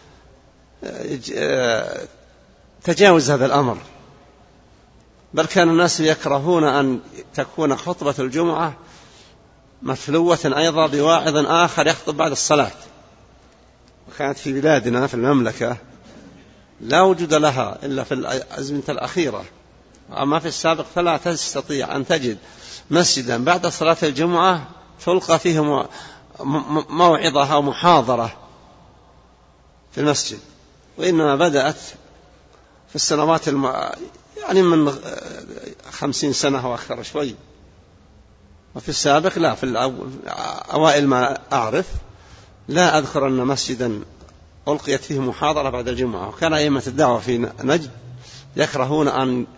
تجاوز هذا الأمر. بل كان الناس يكرهون أن تكون خطبة الجمعة مفلوة أيضا بواعظ آخر يخطب بعد الصلاة، وكانت في بلادنا في المملكة لا وجود لها إلا في الأزمنة الأخيرة، أما في السابق فلا تستطيع أن تجد مسجدا بعد صلاة الجمعة تلقى فيه موعظة أو محاضرة في المسجد، وإنما بدأت في السنوات الم... يعني من خمسين سنة وأكثر شوي، وفي السابق لا، في الأوائل ما أعرف لا أذكر أن مسجدا ألقيت فيه محاضرة بعد الجمعة. وكان أئمة الدعوة في نجد يكرهون أن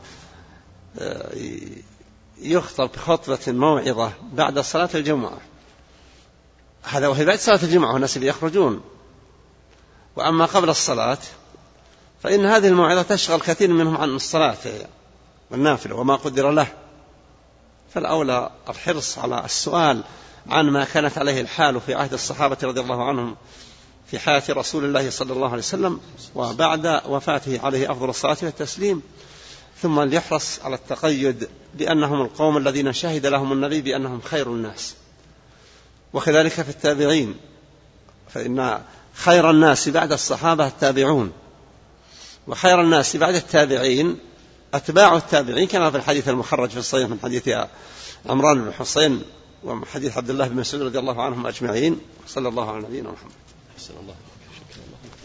يخطب خطبة موعظة بعد صلاة الجمعة، هذا وهي بعد صلاة الجمعة والناس يخرجون. وأما قبل الصلاة فإن هذه الموعظة تشغل كثير منهم عن الصلاة والنافلة وما قدر له، فالأولى الحرص على السؤال عن ما كانت عليه الحال في عهد الصحابة رضي الله عنهم في حياة رسول الله صلى الله عليه وسلم وبعد وفاته عليه أفضل الصلاة والتسليم، ثم ليحرص على التقيد بأنهم القوم الذين شهد لهم النبي بأنهم خير الناس. وكذلك في التابعين، فإن خير الناس بعد الصحابة التابعون، وخير الناس بعد التابعين أتباع التابعين، كما في الحديث المخرج في الصحيح من حديث عمران بن حسين وحديث عبد الله بن مسعود رضي الله عنهم أجمعين. صلى الله على نبينا محمد. أحسن الله.